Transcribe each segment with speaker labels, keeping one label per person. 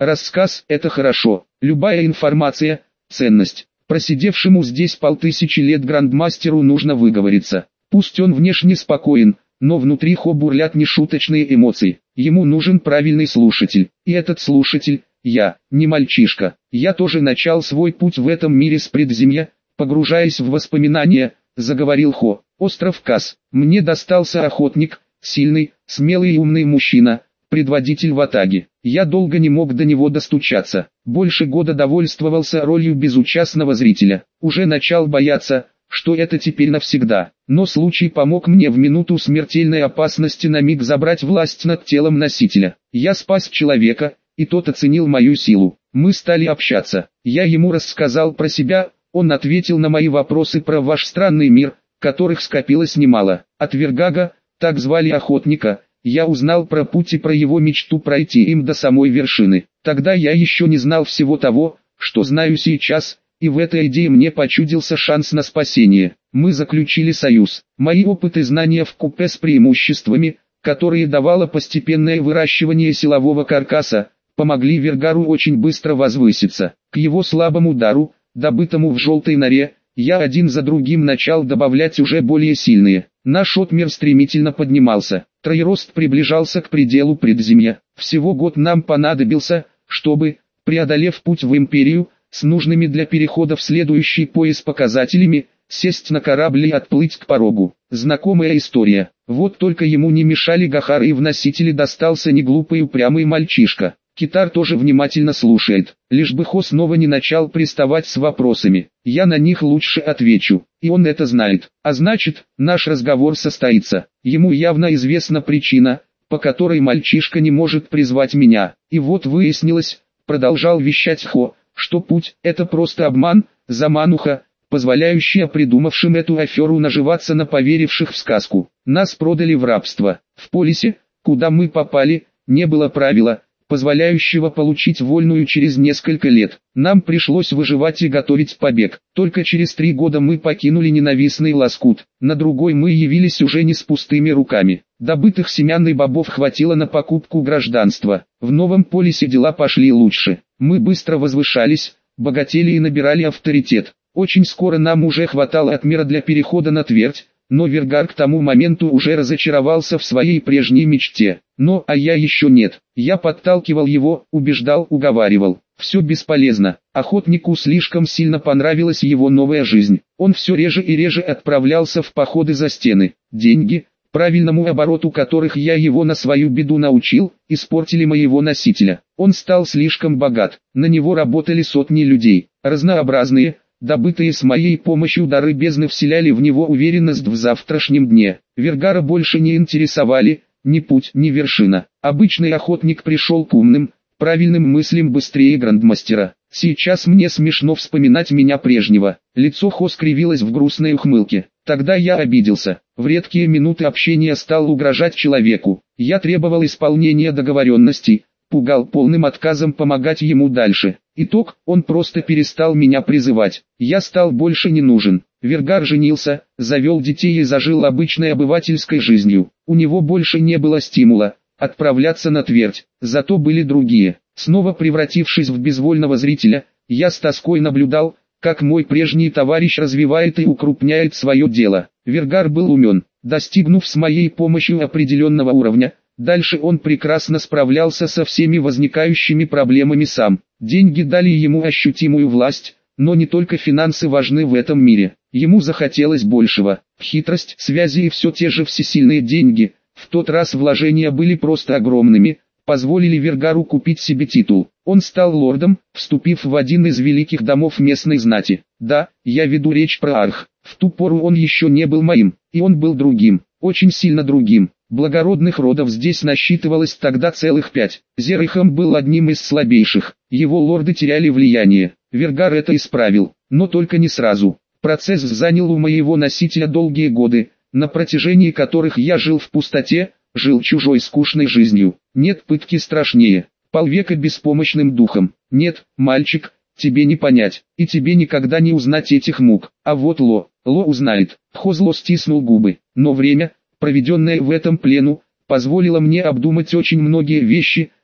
Speaker 1: Рассказ – это хорошо, любая информация – ценность. Просидевшему здесь 5000 лет грандмастеру нужно выговориться. Пусть он внешне спокоен, но внутри бурлят нешуточные эмоции. Ему нужен правильный слушатель. И этот слушатель – я, не мальчишка. Я тоже начал свой путь в этом мире с предземья, погружаясь в воспоминания, заговорил Хо. Остров Кас. Мне достался охотник, сильный, смелый и умный мужчина, предводитель ватаги. Я долго не мог до него достучаться. Больше года довольствовался ролью безучастного зрителя. Уже начал бояться, что это теперь навсегда. Но случай помог мне в минуту смертельной опасности на миг забрать власть над телом носителя. Я спас человека, и тот оценил мою силу. Мы стали общаться. Я ему рассказал про себя, он ответил на мои вопросы про ваш странный мир, которых скопилось немало. От Вергага, так звали охотника, я узнал про путь и про его мечту пройти им до самой вершины. Тогда я еще не знал всего того, что знаю сейчас, и в этой идее мне почудился шанс на спасение. Мы заключили союз. Мои опыты и знания вкупе с преимуществами, которые давало постепенное выращивание силового каркаса, помогли Вергару очень быстро возвыситься. К его слабому дару, добытому в желтой норе, я один за другим начал добавлять уже более сильные. Наш отмер стремительно поднимался. Троерост приближался к пределу предземья. Всего год нам понадобился, чтобы, преодолев путь в империю, с нужными для перехода в следующий пояс показателями, сесть на корабль и отплыть к порогу. Знакомая история. Вот только ему не мешали Гахар, и в носителе достался неглупый упрямый мальчишка. Китар тоже внимательно слушает, лишь бы Хо снова не начал приставать с вопросами. Я на них лучше отвечу, и он это знает. А значит, наш разговор состоится. Ему явно известна причина, по которой мальчишка не может призвать меня. И вот выяснилось, продолжал вещать Хо, что путь – это просто обман, замануха, позволяющая придумавшим эту аферу наживаться на поверивших в сказку. Нас продали в рабство. В полисе, куда мы попали, не было правила, позволяющего получить вольную через несколько лет. Нам пришлось выживать и готовить побег. Только через 3 года мы покинули ненавистный лоскут. На другой мы явились уже не с пустыми руками. Добытых семян и бобов хватило на покупку гражданства. В новом полисе дела пошли лучше. Мы быстро возвышались, богатели и набирали авторитет. Очень скоро нам уже хватало отмера для перехода на твердь, но Вергар к тому моменту уже разочаровался в своей прежней мечте. А я еще нет. Я подталкивал его, убеждал, уговаривал. Все бесполезно. Охотнику слишком сильно понравилась его новая жизнь. Он все реже и реже отправлялся в походы за стены. Деньги, правильному обороту которых я его на свою беду научил, испортили моего носителя. Он стал слишком богат. На него работали сотни людей. Разнообразные, добытые с моей помощью дары бездны вселяли в него уверенность в завтрашнем дне. Вергара больше не интересовали ни путь, ни вершина. Обычный охотник пришел к умным, правильным мыслям быстрее грандмастера. Сейчас мне смешно вспоминать меня прежнего. Лицо Хо скривилось в грустной ухмылке. Тогда я обиделся. В редкие минуты общения стал угрожать человеку. Я требовал исполнения договоренностей, пугал полным отказом помогать ему дальше. Итог, он просто перестал меня призывать. Я стал больше не нужен. Вергар женился, завел детей и зажил обычной обывательской жизнью. У него больше не было стимула отправляться на твердь, зато были другие. Снова превратившись в безвольного зрителя, я с тоской наблюдал, как мой прежний товарищ развивает и укрупняет свое дело. Вергар был умен, достигнув с моей помощью определенного уровня. Дальше он прекрасно справлялся со всеми возникающими проблемами сам. Деньги дали ему ощутимую власть, но не только финансы важны в этом мире. Ему захотелось большего. Хитрость, связи и все те же всесильные деньги. В тот раз вложения были просто огромными, позволили Вергару купить себе титул. Он стал лордом, вступив в один из великих домов местной знати. Да, я веду речь про Арх. В ту пору он еще не был моим, и он был другим, очень сильно другим. Благородных родов здесь насчитывалось тогда целых 5. Зерихам был одним из слабейших, его лорды теряли влияние. Вергар это исправил, но только не сразу. Процесс занял у моего носителя долгие годы, на протяжении которых я жил в пустоте, жил чужой скучной жизнью. Нет пытки страшнее, полвека беспомощным духом. Нет, мальчик, тебе не понять, и тебе никогда не узнать этих мук. А вот Ло узнает. Хо зло стиснул губы, но время, проведенное в этом плену, позволило мне обдумать очень многие вещи,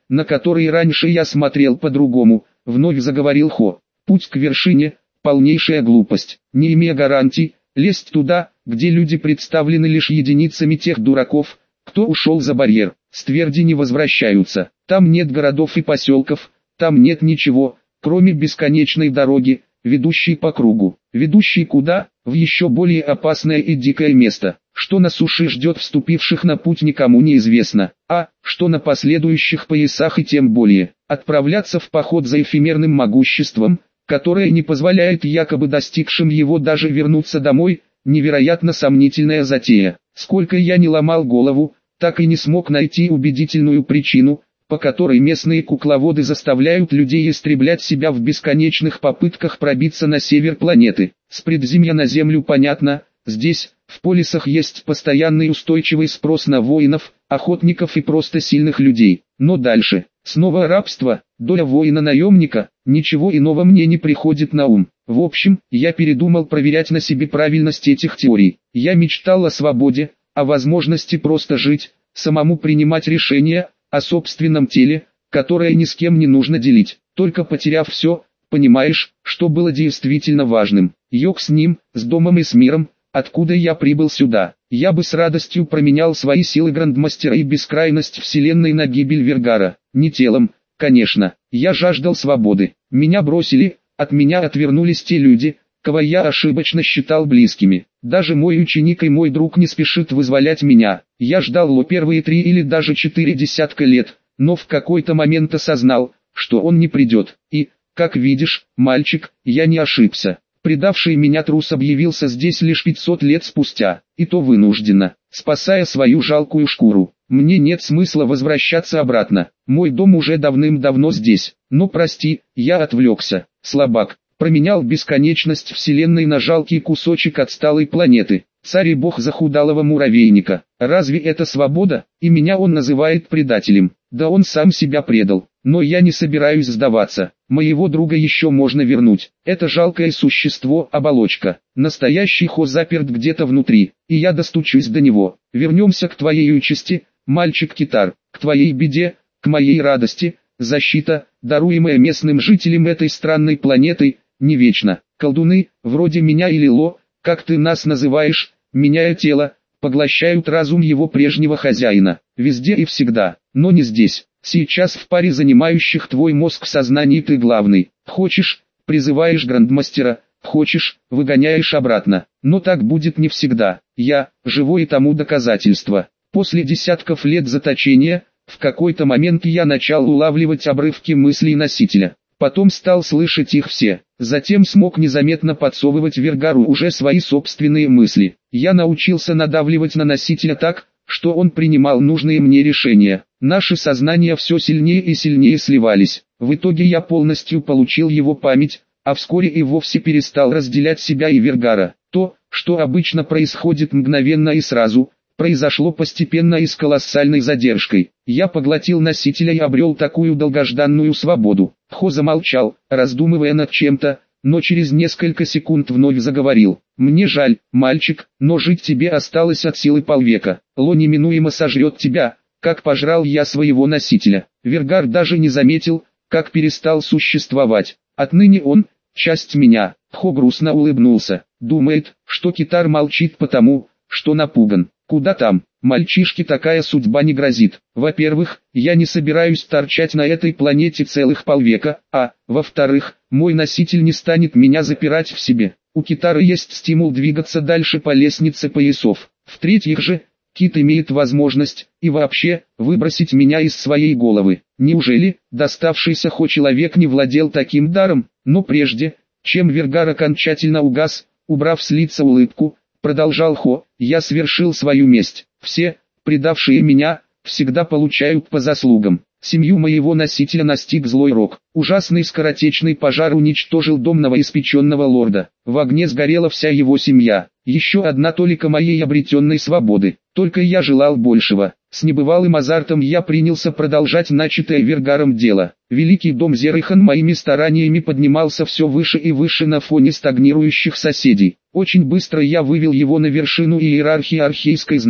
Speaker 1: на который раньше я смотрел по-другому, вновь заговорил Хо. Путь к вершине – полнейшая глупость. Не имея гарантий, лезть туда, где люди представлены лишь единицами тех дураков, кто ушел за барьер, с тверди не возвращаются. Там нет городов и поселков, там нет ничего, кроме бесконечной дороги, ведущей по кругу. Ведущей куда? В еще более опасное и дикое место. Что на суше ждет вступивших на путь никому не известно, а что на последующих поясах и тем более. Отправляться в поход за эфемерным могуществом, которое не позволяет якобы достигшим его даже вернуться домой, невероятно сомнительная затея. Сколько я не ломал голову, так и не смог найти убедительную причину, по которой местные кукловоды заставляют людей истреблять себя в бесконечных попытках пробиться на север планеты. С предземья на Землю понятно, здесь, в полисах есть постоянный устойчивый спрос на воинов, охотников и просто сильных людей. Но дальше, снова рабство, доля воина-наемника, ничего иного мне не приходит на ум. В общем, я передумал проверять на себе правильность этих теорий. Я мечтал о свободе, о возможности просто жить, самому принимать решения, о собственном теле, которое ни с кем не нужно делить. Только потеряв все, понимаешь, что было действительно важным. Йог с ним, с домом и с миром, откуда я прибыл сюда. Я бы с радостью променял свои силы грандмастера и бескрайность вселенной на гибель Вергара. Не телом, конечно. Я жаждал свободы. Меня бросили, от меня отвернулись те люди, кого я ошибочно считал близкими. Даже мой ученик и мой друг не спешит вызволять меня. Я ждал Ло первые 3 или даже 4 десятка лет, но в какой-то момент осознал, что он не придет. И, как видишь, мальчик, я не ошибся. Предавший меня трус объявился здесь лишь 500 лет спустя, и то вынужденно, спасая свою жалкую шкуру. Мне нет смысла возвращаться обратно. Мой дом уже давным-давно здесь. Но прости, я отвлекся, слабак. Променял бесконечность вселенной на жалкий кусочек отсталой планеты. Царь и бог захудалого муравейника. Разве это свобода? И меня он называет предателем. Да он сам себя предал. Но я не собираюсь сдаваться. Моего друга еще можно вернуть. Это жалкое существо – оболочка. Настоящий Хо заперт где-то внутри, и я достучусь до него. Вернемся к твоей участи, мальчик-китар, к твоей беде, к моей радости. Защита, даруемая местным жителям этой странной планеты, не вечна. Колдуны, вроде меня или Ло, как ты нас называешь, меняя тело, поглощают разум его прежнего хозяина. Везде и всегда, но не здесь. Сейчас в паре занимающих твой мозг сознаний ты главный. Хочешь, призываешь грандмастера, хочешь, выгоняешь обратно. Но так будет не всегда. Я, живое тому доказательство. После десятков лет заточения, в какой-то момент я начал улавливать обрывки мыслей носителя. Потом стал слышать их все. Затем смог незаметно подсовывать Вергару уже свои собственные мысли. Я научился надавливать на носителя так, что он принимал нужные мне решения. Наши сознания все сильнее и сильнее сливались. В итоге я полностью получил его память, а вскоре и вовсе перестал разделять себя и Вергара. То, что обычно происходит мгновенно и сразу, произошло постепенно и с колоссальной задержкой. Я поглотил носителя и обрел такую долгожданную свободу. Хо замолчал, раздумывая над чем-то, но через несколько секунд вновь заговорил. «Мне жаль, мальчик, но жить тебе осталось от силы полвека. Ло неминуемо сожрет тебя, как пожрал я своего носителя». Вергар даже не заметил, как перестал существовать. Отныне он – часть меня. Хо грустно улыбнулся. Думает, что китар молчит потому, что напуган. Куда там, мальчишке такая судьба не грозит. Во-первых, я не собираюсь торчать на этой планете целых полвека, а, во-вторых, мой носитель не станет меня запирать в себе. У китара есть стимул двигаться дальше по лестнице поясов. В-третьих же, кит имеет возможность, и вообще, выбросить меня из своей головы. Неужели, доставшийся Хо человек не владел таким даром? Но прежде, чем Вергар окончательно угас, убрав с лица улыбку, продолжал Хо, я свершил свою месть. Все, предавшие меня, всегда получают по заслугам. Семью моего носителя настиг злой рок. Ужасный скоротечный пожар уничтожил дом новоиспеченного лорда. В огне сгорела вся его семья. Еще одна толика моей обретенной свободы. Только я желал большего. С небывалым азартом я принялся продолжать начатое Вергаром дело. Великий дом Зерихан моими стараниями поднимался все выше и выше на фоне стагнирующих соседей. Очень быстро я вывел его на вершину иерархии архейской знати.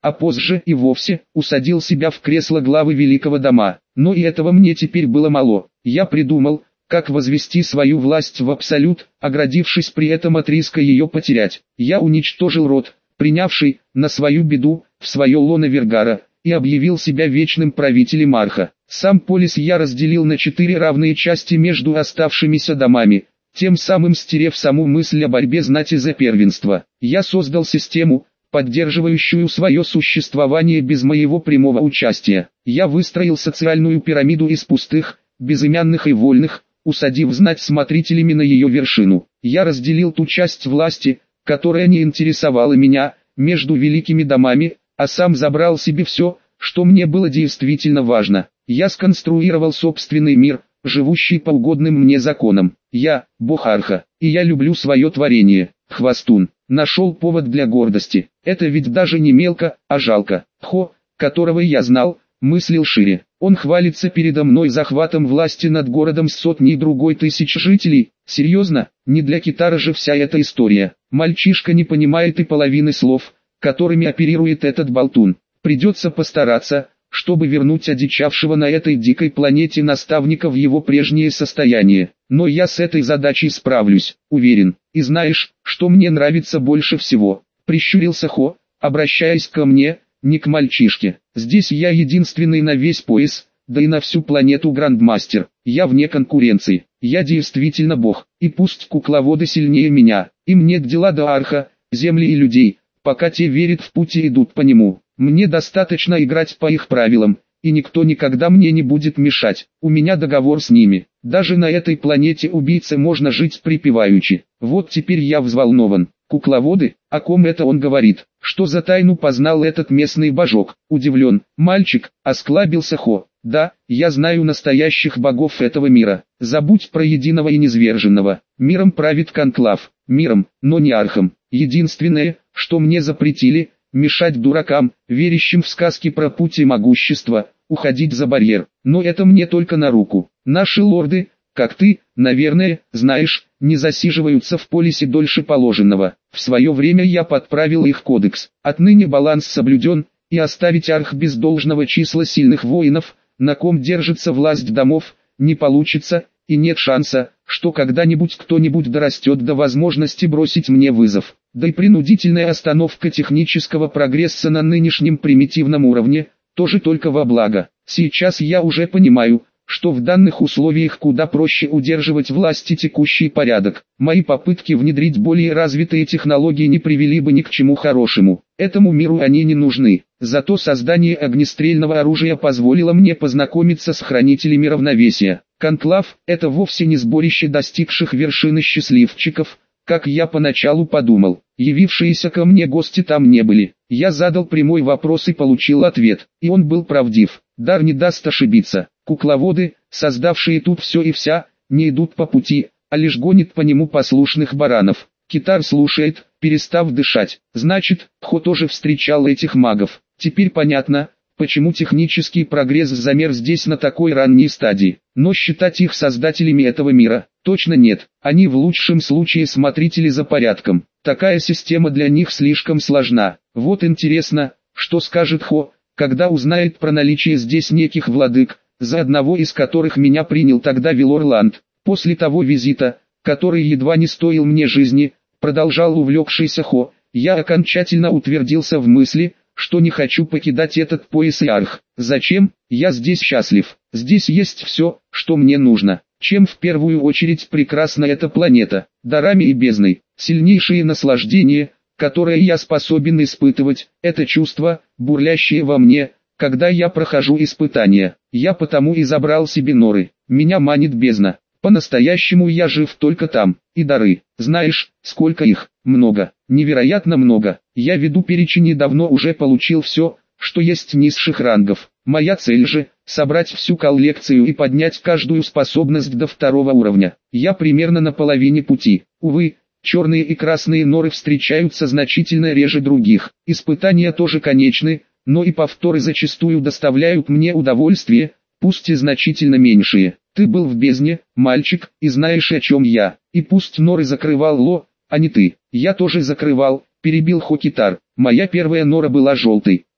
Speaker 1: а позже и вовсе усадил себя в кресло главы великого дома. Но и этого мне теперь было мало. Я придумал, как возвести свою власть в абсолют, оградившись при этом от риска ее потерять. Я уничтожил род, принявший, на свою беду, в свое лоно Вергара, и объявил себя вечным правителем Арха. Сам полис я разделил на 4 равные части между оставшимися домами, тем самым стерев саму мысль о борьбе знати за первенство. Я создал систему, поддерживающую свое существование без моего прямого участия. Я выстроил социальную пирамиду из пустых, безымянных и вольных, усадив знать смотрителями на ее вершину. Я разделил ту часть власти, которая не интересовала меня, между великими домами, а сам забрал себе все, что мне было действительно важно. Я сконструировал собственный мир, живущий по угодным мне законам. Я, бог Арха, и я люблю свое творение. Хвостун, нашел повод для гордости. Это ведь даже не мелко, а жалко. Хо, которого я знал, мыслил шире. Он хвалится передо мной захватом власти над городом с сотней другой тысяч жителей. Серьезно, не для Китара же вся эта история. Мальчишка не понимает и половины слов, которыми оперирует этот болтун. Придется постараться, чтобы вернуть одичавшего на этой дикой планете наставника в его прежнее состояние. Но я с этой задачей справлюсь, уверен. И знаешь, что мне нравится больше всего? Прищурился Хо, обращаясь ко мне, не к мальчишке. Здесь я единственный на весь пояс, да и на всю планету грандмастер. Я вне конкуренции. Я действительно бог. И пусть кукловоды сильнее меня. Им нет дела до Арха, земли и людей, пока те верят в путь и идут по нему. Мне достаточно играть по их правилам, и никто никогда мне не будет мешать. У меня договор с ними. Даже на этой планете убийце можно жить припеваючи. Вот теперь я взволнован. Кукловоды, о ком это он говорит? Что за тайну познал этот местный божок? Удивлен. Мальчик, осклабился Хо. Да, я знаю настоящих богов этого мира. Забудь про единого и низверженного. Миром правит конклав. Миром, но не архом. Единственное, что мне запретили, мешать дуракам, верящим в сказки про путь и могущество, уходить за барьер. Но это мне только на руку. Наши лорды, как ты, наверное, знаешь, не засиживаются в полисе дольше положенного. В свое время я подправил их кодекс. Отныне баланс соблюден, и оставить Арх без должного числа сильных воинов, на ком держится власть домов, не получится, и нет шанса, что когда-нибудь кто-нибудь дорастет до возможности бросить мне вызов. Да и принудительная остановка технического прогресса на нынешнем примитивном уровне, тоже только во благо. Сейчас я уже понимаю, что в данных условиях куда проще удерживать власть и текущий порядок. Мои попытки внедрить более развитые технологии не привели бы ни к чему хорошему. Этому миру они не нужны. Зато создание огнестрельного оружия позволило мне познакомиться с хранителями равновесия. Конклав – это вовсе не сборище достигших вершины счастливчиков, как я поначалу подумал. Явившиеся ко мне гости там не были. Я задал прямой вопрос и получил ответ, и он был правдив. Дар не даст ошибиться. Кукловоды, создавшие тут все и вся, не идут по пути, а лишь гонят по нему послушных баранов. Китар слушает, перестав дышать. Значит, Хо тоже встречал этих магов. Теперь понятно, почему технический прогресс замер здесь на такой ранней стадии. Но считать их создателями этого мира, точно нет. Они в лучшем случае смотрители за порядком. Такая система для них слишком сложна. Вот интересно, что скажет Хо, когда узнает про наличие здесь неких владык, за одного из которых меня принял тогда Вилорланд. После того визита, который едва не стоил мне жизни, продолжал увлекшийся Хо, я окончательно утвердился в мысли, что не хочу покидать этот пояс и Арх. Зачем? Я здесь счастлив. Здесь есть все, что мне нужно. Чем в первую очередь прекрасна эта планета, дарами и бездной. Сильнейшее наслаждение, которое я способен испытывать, это чувство, бурлящее во мне, когда я прохожу испытания. Я потому и забрал себе норы. Меня манит бездна. По-настоящему я жив только там. И дары. Знаешь, сколько их? Много. Невероятно много. Я веду перечень и давно уже получил все, что есть низших рангов. Моя цель же – собрать всю коллекцию и поднять каждую способность до 2-го уровня. Я примерно на половине пути. Увы, черные и красные норы встречаются значительно реже других. Испытания тоже конечны, но и повторы зачастую доставляют мне удовольствие, пусть и значительно меньшие. Ты был в бездне, мальчик, и знаешь, о чем я. И пусть норы закрывал Ло, а не ты. Я тоже закрывал, перебил Хо Китар. Моя первая нора была желтой.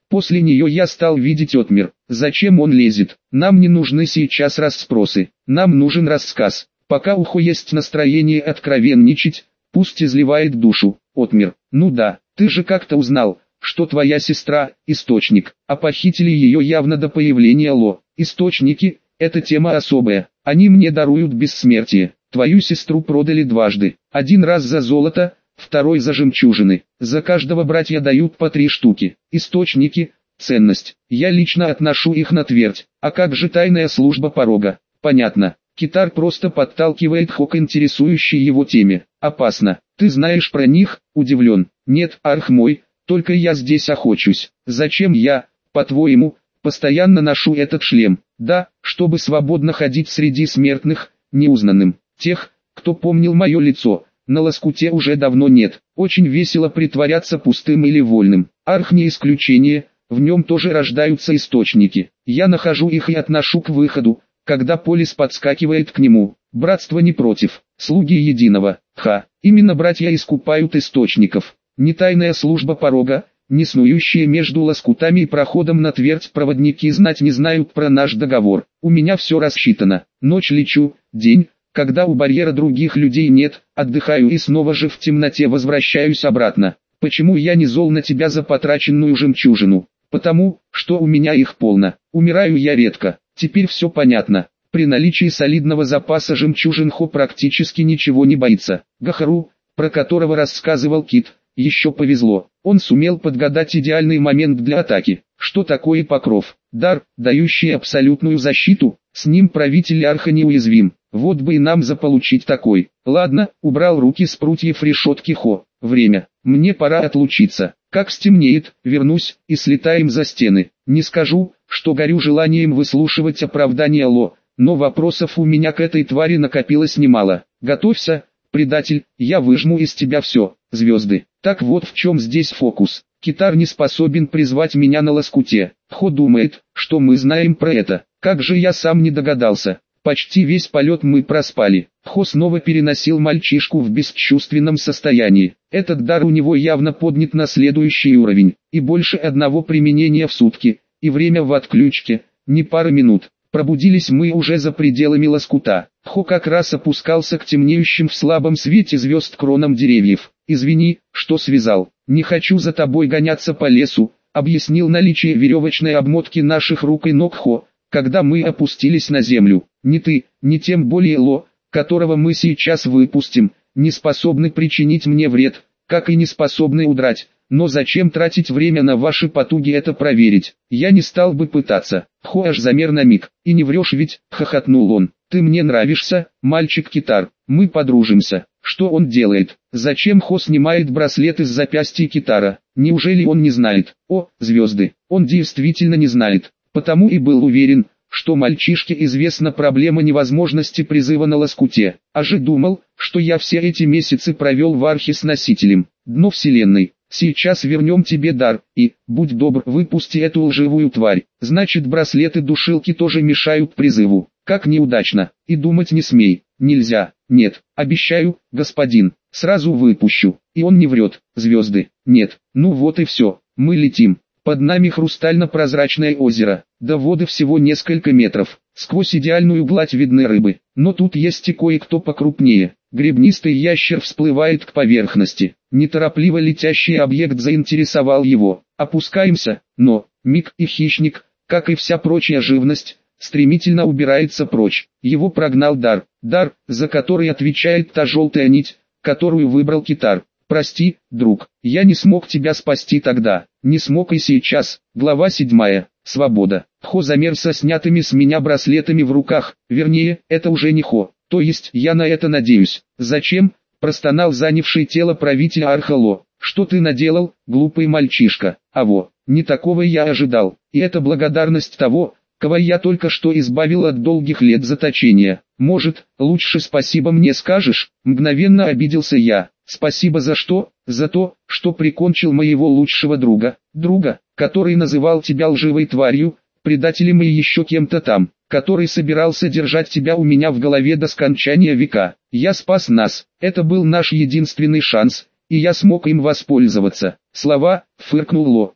Speaker 1: После нее я стал видеть отмер. Зачем он лезет? Нам не нужны сейчас расспросы. Нам нужен рассказ. Пока у Хо есть настроение откровенничать, пусть изливает душу. Отмер. Ну да, ты же как-то узнал, что твоя сестра – источник, а похитили ее явно до появления Ло. Источники – это тема особая. Они мне даруют бессмертие. Твою сестру продали дважды. Один раз за золото, второй за жемчужины. За каждого братья дают по 3 штуки. Источники – ценность. Я лично отношу их на твердь. А как же тайная служба порога? Понятно. Китар просто подталкивает Хо к интересующей его теме. Опасно. Ты знаешь про них? Удивлен. Нет, арх мой, только я здесь охочусь. Зачем я, по-твоему, постоянно ношу этот шлем? Да, чтобы свободно ходить среди смертных, неузнанным. Тех, кто помнил мое лицо, на лоскуте уже давно нет. Очень весело притворяться пустым или вольным. Арх не исключение, в нем тоже рождаются источники. Я нахожу их и отношу к выходу, когда Полис подскакивает к нему. Братство не против, слуги единого. Именно братья искупают источников. Не тайная служба порога, не снующие между лоскутами и проходом на твердь проводники знать не знают про наш договор. У меня все рассчитано. Ночь лечу, день, когда у барьера других людей нет, отдыхаю и снова же в темноте возвращаюсь обратно. Почему я не зол на тебя за потраченную жемчужину? Потому, что у меня их полно. Умираю я редко. Теперь все понятно. При наличии солидного запаса жемчужин Хо практически ничего не боится. Гахару, про которого рассказывал Кит, еще повезло. Он сумел подгадать идеальный момент для атаки. Что такое покров? Дар, дающий абсолютную защиту. С ним правитель Арха неуязвим. Вот бы и нам заполучить такой. Ладно, убрал руки с прутьев решетки Хо. Время. Мне пора отлучиться. Как стемнеет, вернусь и слетаем за стены. Не скажу, что горю желанием выслушивать оправдание Ло, но вопросов у меня к этой твари накопилось немало. Готовься, предатель, я выжму из тебя все, звезды. Так вот в чем здесь фокус. Китар не способен призвать меня на лоскуте. Хо думает, что мы знаем про это. Как же я сам не догадался. Почти весь полет мы проспали. Хо снова переносил мальчишку в бесчувственном состоянии. Этот дар у него явно поднят на следующий уровень. И больше одного применения в сутки. И время в отключке, не пара минут. Пробудились мы уже за пределами лоскута. Хо как раз опускался к темнеющим в слабом свете звезд кронам деревьев. «Извини, что связал. Не хочу за тобой гоняться по лесу», объяснил наличие веревочной обмотки наших рук и ног Хо, когда мы опустились на землю. «Ни ты, ни тем более Ло, которого мы сейчас выпустим, не способны причинить мне вред, как и не способны удрать. Но зачем тратить время на ваши потуги это проверить? Я не стал бы пытаться». Хо аж замер на миг. «И не врешь ведь?» — хохотнул он. «Ты мне нравишься, мальчик-китар. Мы подружимся». Что он делает? Зачем Хо снимает браслет из запястья китара? Неужели он не знает? О, звезды! Он действительно не знает. Потому и был уверен, что мальчишке известна проблема невозможности призыва на лоскуте. А же думал, что я все эти месяцы провел в архе с носителем. Дно вселенной. Сейчас вернем тебе дар, и, будь добр, выпусти эту лживую тварь. Значит, браслеты-душилки тоже мешают призыву. Как неудачно. И думать не смей. Нельзя. Нет. Обещаю, господин. Сразу выпущу. И он не врет. Звезды. Нет. Ну вот и все. Мы летим. Под нами хрустально-прозрачное озеро. До воды всего несколько метров. Сквозь идеальную гладь видны рыбы. Но тут есть и кое-кто покрупнее. Гребнистый ящер всплывает к поверхности. Неторопливо летящий объект заинтересовал его. Опускаемся, но миг и хищник, как и вся прочая живность, стремительно убирается прочь. Его прогнал дар, за который отвечает та желтая нить, которую выбрал китар. «Прости, друг, я не смог тебя спасти тогда, не смог и сейчас». Глава 7. Свобода. Хо замер со снятыми с меня браслетами в руках, вернее, это уже не Хо, то есть я на это надеюсь. «Зачем?» – простонал занявший тело правителя Арха Ло. «Что ты наделал, глупый мальчишка?» «Аво, не такого я ожидал, и это благодарность того, кого я только что избавил от долгих лет заточения. Может, лучше спасибо мне скажешь?» Мгновенно обиделся я. «Спасибо за что?» «За то, что прикончил моего лучшего друга, который называл тебя лживой тварью, предателем и еще кем-то там, который собирался держать тебя у меня в голове до скончания века. Я спас нас, это был наш единственный шанс, и я смог им воспользоваться». «Слова», — фыркнул Ло,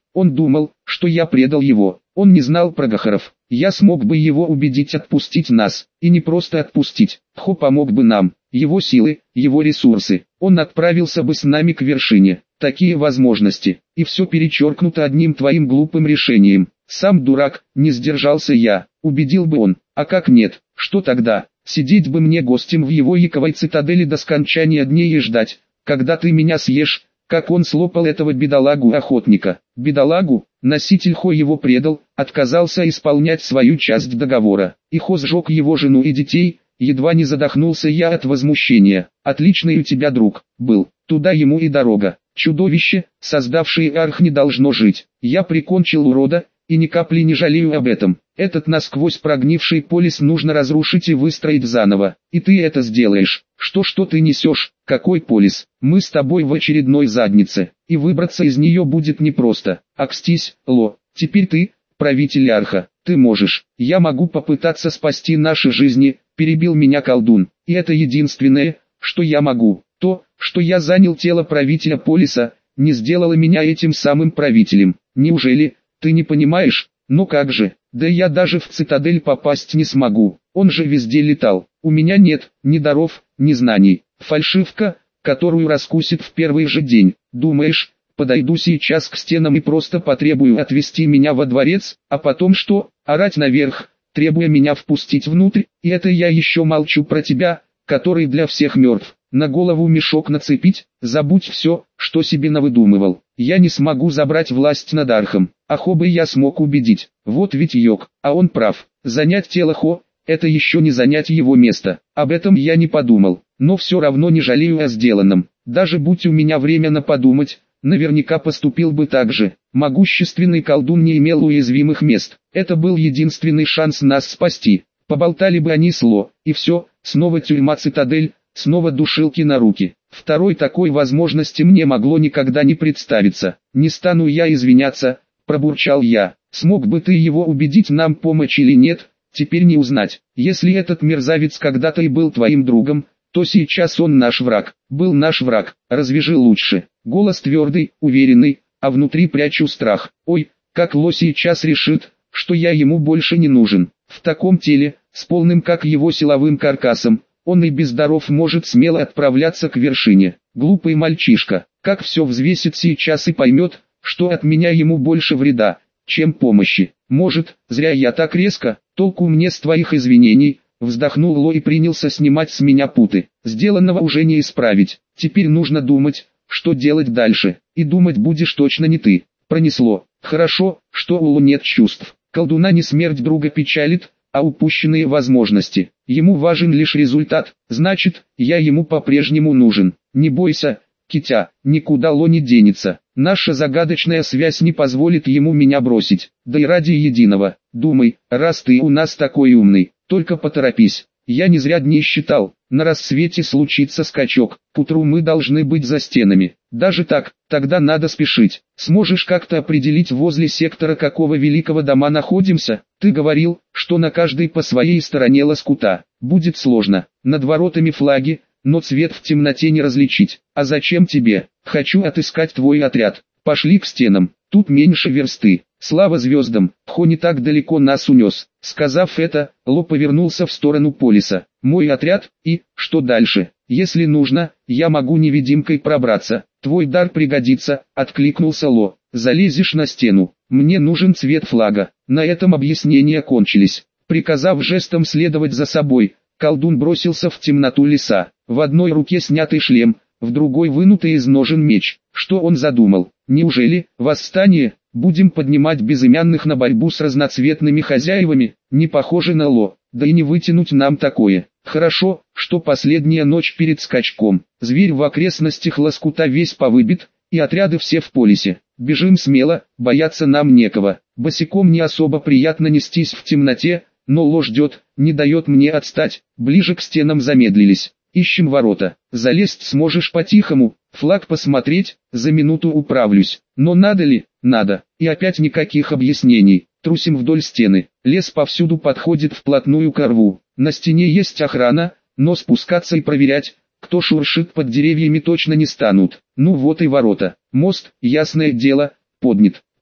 Speaker 1: Он думал, что я предал его. Он не знал про Гахаров. Я смог бы его убедить отпустить нас. И не просто отпустить. Хо помог бы нам. Его силы, его ресурсы. Он отправился бы с нами к вершине. Такие возможности. И все перечеркнуто одним твоим глупым решением. Сам дурак, не сдержался я. Убедил бы он. А как нет? Что тогда? Сидеть бы мне гостем в его яковой цитадели до скончания дней и ждать, когда ты меня съешь, как он слопал этого бедолагу-охотника. Бедолагу, носитель Хо его предал, отказался исполнять свою часть договора. И Хо сжег его жену и детей, едва не задохнулся я от возмущения. Отличный у тебя друг, был, туда ему и дорога. Чудовище, создавшее Арх, не должно жить. Я прикончил урода, и ни капли не жалею об этом. Этот насквозь прогнивший полис нужно разрушить и выстроить заново. И ты это сделаешь. Что ты несешь? Какой полис? Мы с тобой в очередной заднице. И выбраться из нее будет непросто. Акстись, Ло. Теперь ты, правитель Арха. Ты можешь. Я могу попытаться спасти наши жизни, перебил меня колдун. И это единственное, что я могу. То, что я занял тело правителя полиса, не сделало меня этим самым правителем. Неужели ты не понимаешь? Ну как же? Да я даже в цитадель попасть не смогу. Он же везде летал. У меня нет ни даров, ни знаний. Фальшивка, которую раскусит в первый же день. Думаешь, подойду сейчас к стенам и просто потребую отвести меня во дворец, а потом что? Орать наверх, требуя меня впустить внутрь? И это я еще молчу про тебя, который для всех мертв. На голову мешок нацепить? Забудь все, что себе навыдумывал. Я не смогу забрать власть над Архом. А Хо бы я смог убедить. Вот ведь Йог, а он прав. Занять тело Хо – это еще не занять его место. Об этом я не подумал, но все равно не жалею о сделанном. Даже будь у меня время на подумать, наверняка поступил бы так же. Могущественный колдун не имел уязвимых мест. Это был единственный шанс нас спасти. Поболтали бы они с Ло, и все, снова тюрьма-цитадель, снова душилки на руки. Второй такой возможности мне могло никогда не представиться. Не стану я извиняться, пробурчал я. Смог бы ты его убедить нам помочь или нет, теперь не узнать. Если этот мерзавец когда-то и был твоим другом, то сейчас он наш враг. Был наш враг, развяжи лучше. Голос твердый, уверенный, а внутри прячу страх. Ой, как Ло сейчас решит, что я ему больше не нужен. В таком теле, с полным как его силовым каркасом, он и без даров может смело отправляться к вершине. Глупый мальчишка, как все взвесит сейчас и поймет, что от меня ему больше вреда, чем помощи. Может, зря я так резко, толку мне с твоих извинений, вздохнул Ло и принялся снимать с меня путы. Сделанного уже не исправить, теперь нужно думать, что делать дальше, и думать будешь точно не ты. Пронесло. Хорошо, что у Ло нет чувств. Колдуна не смерть друга печалит, а упущенные возможности. Ему важен лишь результат, значит, я ему по-прежнему нужен. Не бойся, Китя, никуда Ло не денется. Наша загадочная связь не позволит ему меня бросить. Да и ради единого, думай, раз ты у нас такой умный, только поторопись. Я не зря дни считал, на рассвете случится скачок, к утру мы должны быть за стенами. Даже так, тогда надо спешить. Сможешь как-то определить, возле сектора какого великого дома находимся? Ты говорил, что на каждой по своей стороне лоскута. Будет сложно. Над воротами флаги, но цвет в темноте не различить. А зачем тебе? Хочу отыскать твой отряд. Пошли к стенам, тут меньше версты. Слава звездам, Хо не так далеко нас унес. Сказав это, Ло повернулся в сторону полиса. Мой отряд, и, что дальше? Если нужно, я могу невидимкой пробраться. Твой дар пригодится, откликнулся Ло. Залезешь на стену. Мне нужен цвет флага. На этом объяснения кончились. Приказав жестом следовать за собой, колдун бросился в темноту леса. В одной руке снятый шлем, в другой вынутый из ножен меч. Что он задумал? Неужели восстание? Будем поднимать безымянных на борьбу с разноцветными хозяевами? Не похоже на Ло, да и не вытянуть нам такое. Хорошо, что последняя ночь перед скачком. Зверь в окрестностях лоскута весь повыбит, и отряды все в полисе. Бежим смело, бояться нам некого. Босиком не особо приятно нестись в темноте, но Ло ждет, не дает мне отстать. Ближе к стенам замедлились. Ищем ворота. Залезть сможешь по-тихому, флаг посмотреть, за минуту управлюсь. Но надо ли? Надо. И опять никаких объяснений. Трусим вдоль стены. Лес повсюду подходит вплотную к рву. На стене есть охрана, но спускаться и проверять, кто шуршит под деревьями, точно не станут. Ну вот и ворота. Мост, ясное дело, поднят.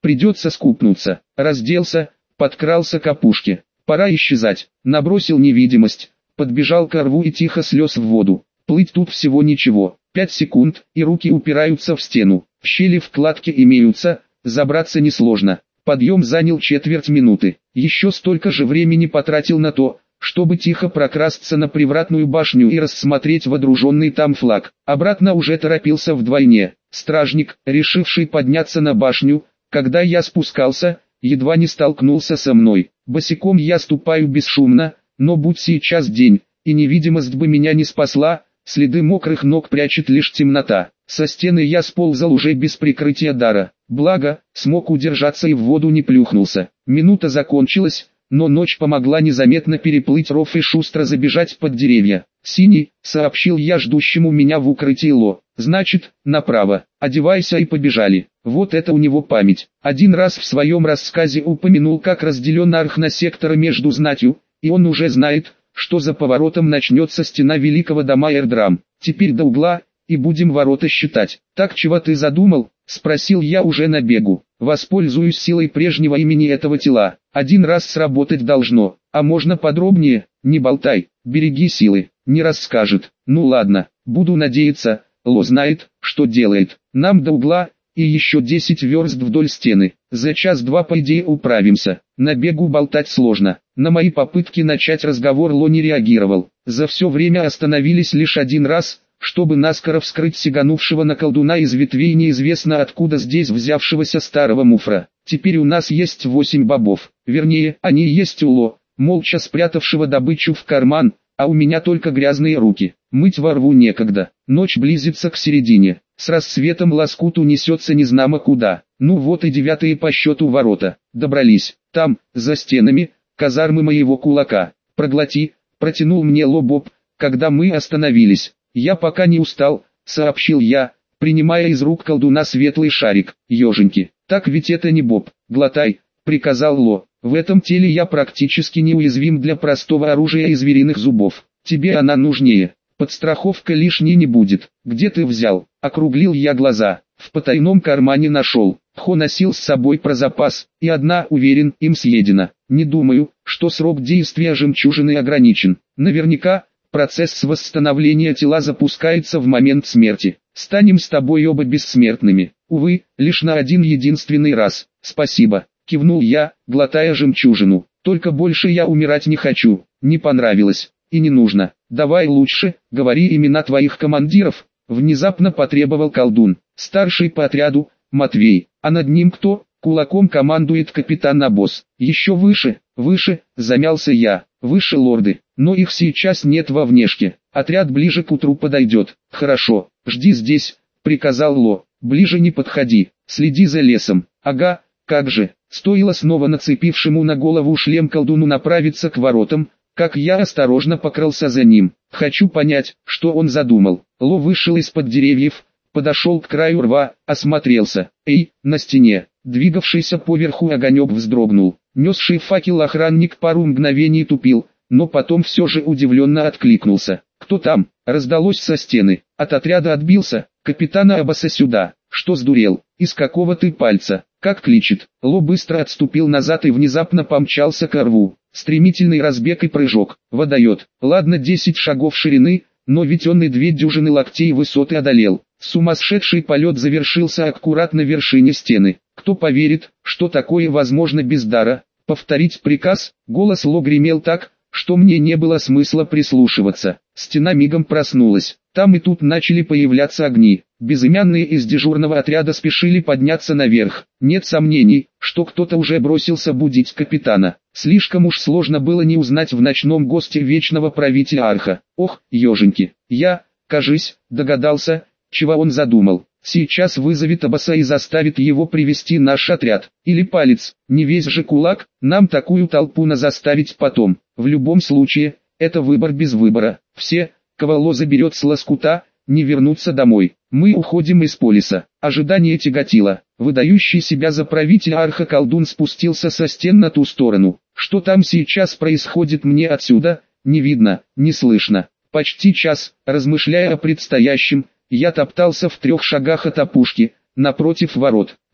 Speaker 1: Придется скупнуться. Разделся, подкрался к опушке. Пора исчезать. Набросил невидимость. Подбежал к рву и тихо слез в воду. Плыть тут всего ничего. 5 секунд, и руки упираются в стену. Щели в кладке имеются, забраться несложно. Подъем занял четверть минуты. Еще столько же времени потратил на то, чтобы тихо прокрасться на привратную башню и рассмотреть водруженный там флаг. Обратно уже торопился вдвойне. Стражник, решивший подняться на башню, когда я спускался, едва не столкнулся со мной. Босиком я ступаю бесшумно, но будь сейчас день, и невидимость бы меня не спасла, следы мокрых ног прячет лишь темнота. Со стены я сползал уже без прикрытия дара. Благо, смог удержаться и в воду не плюхнулся. Минута закончилась, но ночь помогла незаметно переплыть ров и шустро забежать под деревья. «Синий», — сообщил я ждущему меня в укрытии Ло. «Значит, направо. Одевайся» и побежали. Вот это у него память. Один раз в своем рассказе упомянул, как разделен арх на секторы между знатью, и он уже знает, что за поворотом начнется стена великого дома Эрдрам. Теперь до угла, и будем ворота считать. «Так чего ты задумал?» — спросил я уже на бегу. «Воспользуюсь силой прежнего имени этого тела. Один раз сработать должно. А можно подробнее?» «Не болтай, береги силы». «Не расскажет». «Ну ладно, буду надеяться. Ло знает, что делает. Нам до угла, и еще 10 верст вдоль стены. За час-два по идее управимся». На бегу болтать сложно. На мои попытки начать разговор Ло не реагировал. За все время остановились лишь один раз, чтобы наскоро вскрыть сиганувшего на колдуна из ветвей неизвестно откуда здесь взявшегося старого муфра. Теперь у нас есть 8 бобов. Вернее, они есть у Ло, молча спрятавшего добычу в карман, а у меня только грязные руки. Мыть во рву некогда. Ночь близится к середине. С рассветом лоскут унесется незнамо куда. Ну вот и 9-е по счету ворота. Добрались. Там, за стенами, казармы моего кулака. «Проглоти», — протянул мне Ло Боб, когда мы остановились. «Я пока не устал», — сообщил я, принимая из рук колдуна светлый шарик. «Еженьки, так ведь это не Боб. Глотай», — приказал Ло. «В этом теле я практически неуязвим для простого оружия и звериных зубов. Тебе она нужнее. Подстраховка лишней не будет». «Где ты взял?» — округлил я глаза. «В потайном кармане нашел. Хо носил с собой про запас, и одна, уверен, им съедена. Не думаю, что срок действия жемчужины ограничен. Наверняка, процесс восстановления тела запускается в момент смерти. Станем с тобой оба бессмертными. Увы, лишь на один единственный раз. Спасибо», — кивнул я, глотая жемчужину. «Только больше я умирать не хочу. Не понравилось. И не нужно. Давай лучше, говори имена твоих командиров», — внезапно потребовал колдун. «Старший по отряду, Матвей. А над ним кто?» «Кулаком командует капитан Абос. Еще выше, замялся я. «Выше лорды, но их сейчас нет во внешке. Отряд ближе к утру подойдет». «Хорошо, жди здесь», — приказал Ло. «Ближе не подходи, следи за лесом». «Ага, как же». Стоило снова нацепившему на голову шлем колдуну направиться к воротам, как я осторожно покрался за ним. Хочу понять, что он задумал. Ло вышел из-под деревьев, подошел к краю рва, осмотрелся. «Эй, на стене!» Двигавшийся поверху огонек вздрогнул. Несший факел охранник пару мгновений тупил, но потом все же удивленно откликнулся. «Кто там?» Раздалось со стены. «От отряда отбился. Капитана Аббаса сюда». «Что сдурел? Из какого ты пальца? Как кличет?» Ло быстро отступил назад и внезапно помчался к рву. Стремительный разбег и прыжок. Водоет. Ладно, 10 шагов ширины, но ведь он и 2 дюжины локтей высоты одолел. Сумасшедший полет завершился аккуратно на вершине стены. Кто поверит, что такое возможно без дара? Повторить приказ? Голос Ло гремел так, что мне не было смысла прислушиваться. Стена мигом проснулась. Там и тут начали появляться огни. Безымянные из дежурного отряда спешили подняться наверх. Нет сомнений, что кто-то уже бросился будить капитана. Слишком уж сложно было не узнать в ночном госте вечного правителя Арха. Ох, еженьки, я, кажись, догадался, чего он задумал. Сейчас вызовет Аббаса и заставит его привести наш отряд. Или палец, не весь же кулак, нам такую толпу заставить потом. В любом случае, это выбор без выбора. Все, кого Ло заберет с лоскута, не вернутся домой. Мы уходим из полиса. Ожидание тяготило. Выдающий себя за правителя Арха колдун спустился со стен на ту сторону. Что там сейчас происходит, мне отсюда не видно, не слышно. Почти час, размышляя о предстоящем, я топтался в 3 шагах от опушки, напротив ворот.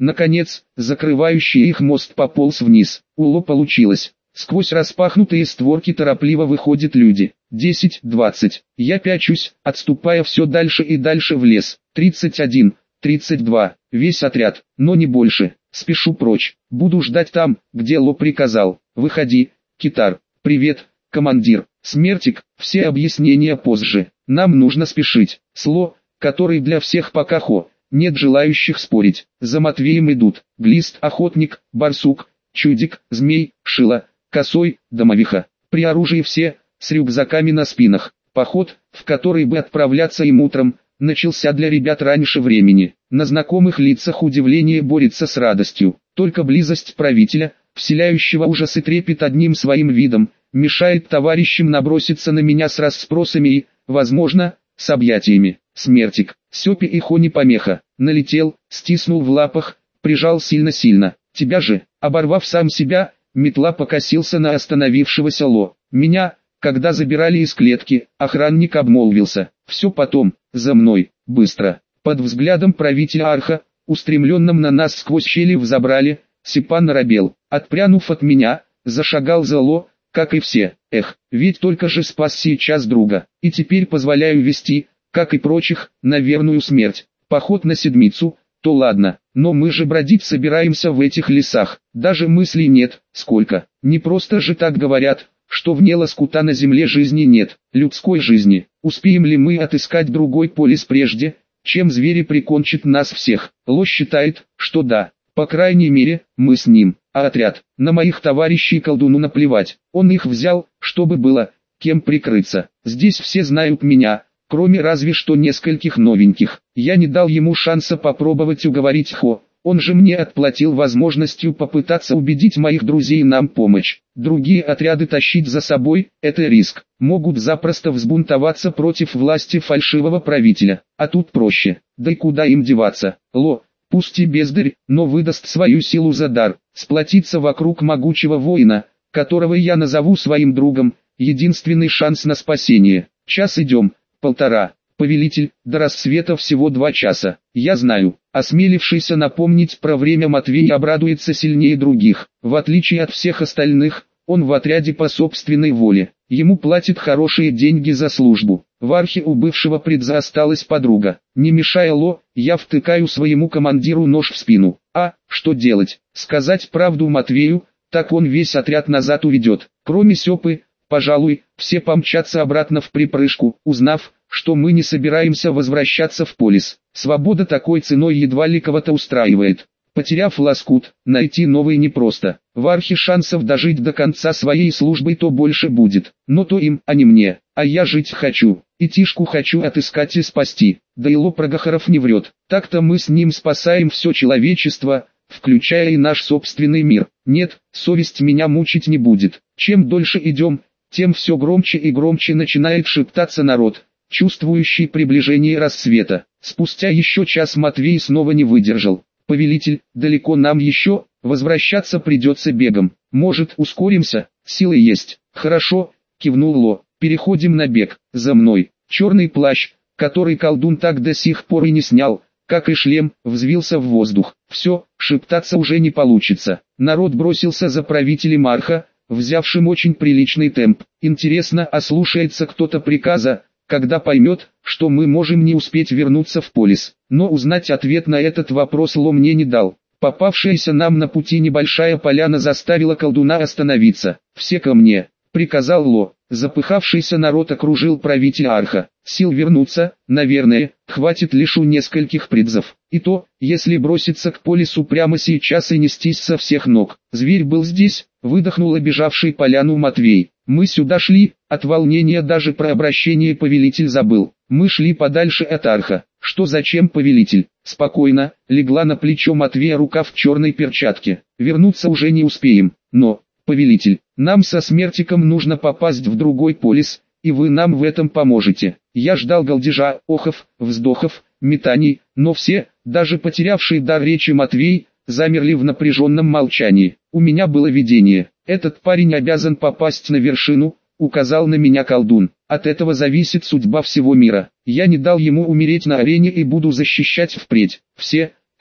Speaker 1: Наконец, закрывающий их мост пополз вниз. Уло получилось. Сквозь распахнутые створки торопливо выходят люди. 10, 20. Я пячусь, отступая все дальше и дальше в лес. 31, 32. Весь отряд, но не больше. Спешу прочь. Буду ждать там, где Ло приказал. Выходи, Китар. Привет, командир. Смертик, все объяснения позже. Нам нужно спешить. Сло, который для всех пока хо. Нет желающих спорить. За Матвеем идут. Глист, охотник, барсук, чудик, змей, шила, косой, домовиха. При оружии все, с рюкзаками на спинах. Поход, в который бы отправляться им утром, начался для ребят раньше времени. На знакомых лицах удивление борется с радостью. Только близость правителя, вселяющего ужас и трепет одним своим видом, мешает товарищам наброситься на меня с расспросами и, возможно, с объятиями. Смертик, Сёпи и Хо не помеха. Налетел, стиснул в лапах, прижал сильно-сильно. Тебя же, оборвав сам себя, метла покосился на остановившегося Ло. Меня, когда забирали из клетки, охранник обмолвился. Все потом, за мной, быстро. Под взглядом правителя Арха, устремленным на нас сквозь щели в забрале, Сипан робел. Отпрянув от меня, зашагал за Ло, как и все. Эх, ведь только же спас сейчас друга. И теперь позволяю вести, как и прочих, на верную смерть. Поход на седмицу, то ладно, но мы же бродить собираемся в этих лесах. Даже мыслей нет, сколько. Не просто же так говорят, что вне лоскута на земле жизни нет, людской жизни. Успеем ли мы отыскать другой полис прежде, чем звери прикончат нас всех? Ло считает, что да. По крайней мере, мы с ним, а отряд, на моих товарищей колдуну наплевать. Он их взял, чтобы было, кем прикрыться. Здесь все знают меня, кроме разве что нескольких новеньких. Я не дал ему шанса попробовать уговорить Хо. Он же мне отплатил возможностью попытаться убедить моих друзей нам помочь. Другие отряды тащить за собой – это риск. Могут запросто взбунтоваться против власти фальшивого правителя. А тут проще. Да и куда им деваться? Ло, пусть и бездарь, но выдаст свою силу за дар. Сплотиться вокруг могучего воина, которого я назову своим другом, единственный шанс на спасение. Час идем, полтора. Повелитель, до рассвета всего 2 часа. Я знаю, осмелившийся напомнить про время Матвей обрадуется сильнее других. В отличие от всех остальных, он в отряде по собственной воле. Ему платят хорошие деньги за службу. В Архе у бывшего предза осталась подруга. Не мешая Ло, я втыкаю своему командиру нож в спину. А, что делать? Сказать правду Матвею, так он весь отряд назад уведет. Кроме Сёпы, пожалуй, все помчатся обратно в припрыжку, узнав, что мы не собираемся возвращаться в полис. Свобода такой ценой едва ли кого-то устраивает. Потеряв лоскут, найти новый непросто. В Архе шансов дожить до конца своей службы то больше будет. Но то им, а не мне. А я жить хочу. И Тишку хочу отыскать и спасти. Да и Ло Прогохоров не врет. Так-то мы с ним спасаем все человечество, включая и наш собственный мир. Нет, совесть меня мучить не будет. Чем дольше идем, тем все громче и громче начинает шептаться народ, чувствующий приближение рассвета. Спустя еще час Матвей снова не выдержал. «Повелитель, далеко нам еще, возвращаться придется бегом. Может, ускоримся? Силы есть». «Хорошо», кивнул Ло. «Переходим на бег. За мной». Черный плащ, который колдун так до сих пор и не снял, как и шлем, взвился в воздух. Все, шептаться уже не получится. Народ бросился за правителем Арха, взявшим очень приличный темп. Интересно, а слушается кто-то приказа, когда поймет, что мы можем не успеть вернуться в полис. Но узнать ответ на этот вопрос Ло мне не дал. Попавшаяся нам на пути небольшая поляна заставила колдуна остановиться. «Все ко мне», — приказал Ло. Запыхавшийся народ окружил правителя Арха. Сил вернуться, наверное, хватит лишь у нескольких предзов. И то, если броситься к полису прямо сейчас и нестись со всех ног. Зверь был здесь, выдохнул обежавший поляну Матвей. Мы сюда шли, от волнения даже про обращение повелитель забыл. Мы шли подальше от Арха. Что зачем повелитель? Спокойно, легла на плечо Матвея рука в черной перчатке. Вернуться уже не успеем, но, повелитель, нам со Смертиком нужно попасть в другой полис, и вы нам в этом поможете. Я ждал галдежа, охов, вздохов, метаний, но все, даже потерявший дар речи Матвей, замерли в напряженном молчании. У меня было видение. Этот парень обязан попасть на вершину, указал на меня колдун. От этого зависит судьба всего мира. Я не дал ему умереть на арене и буду защищать впредь. Все,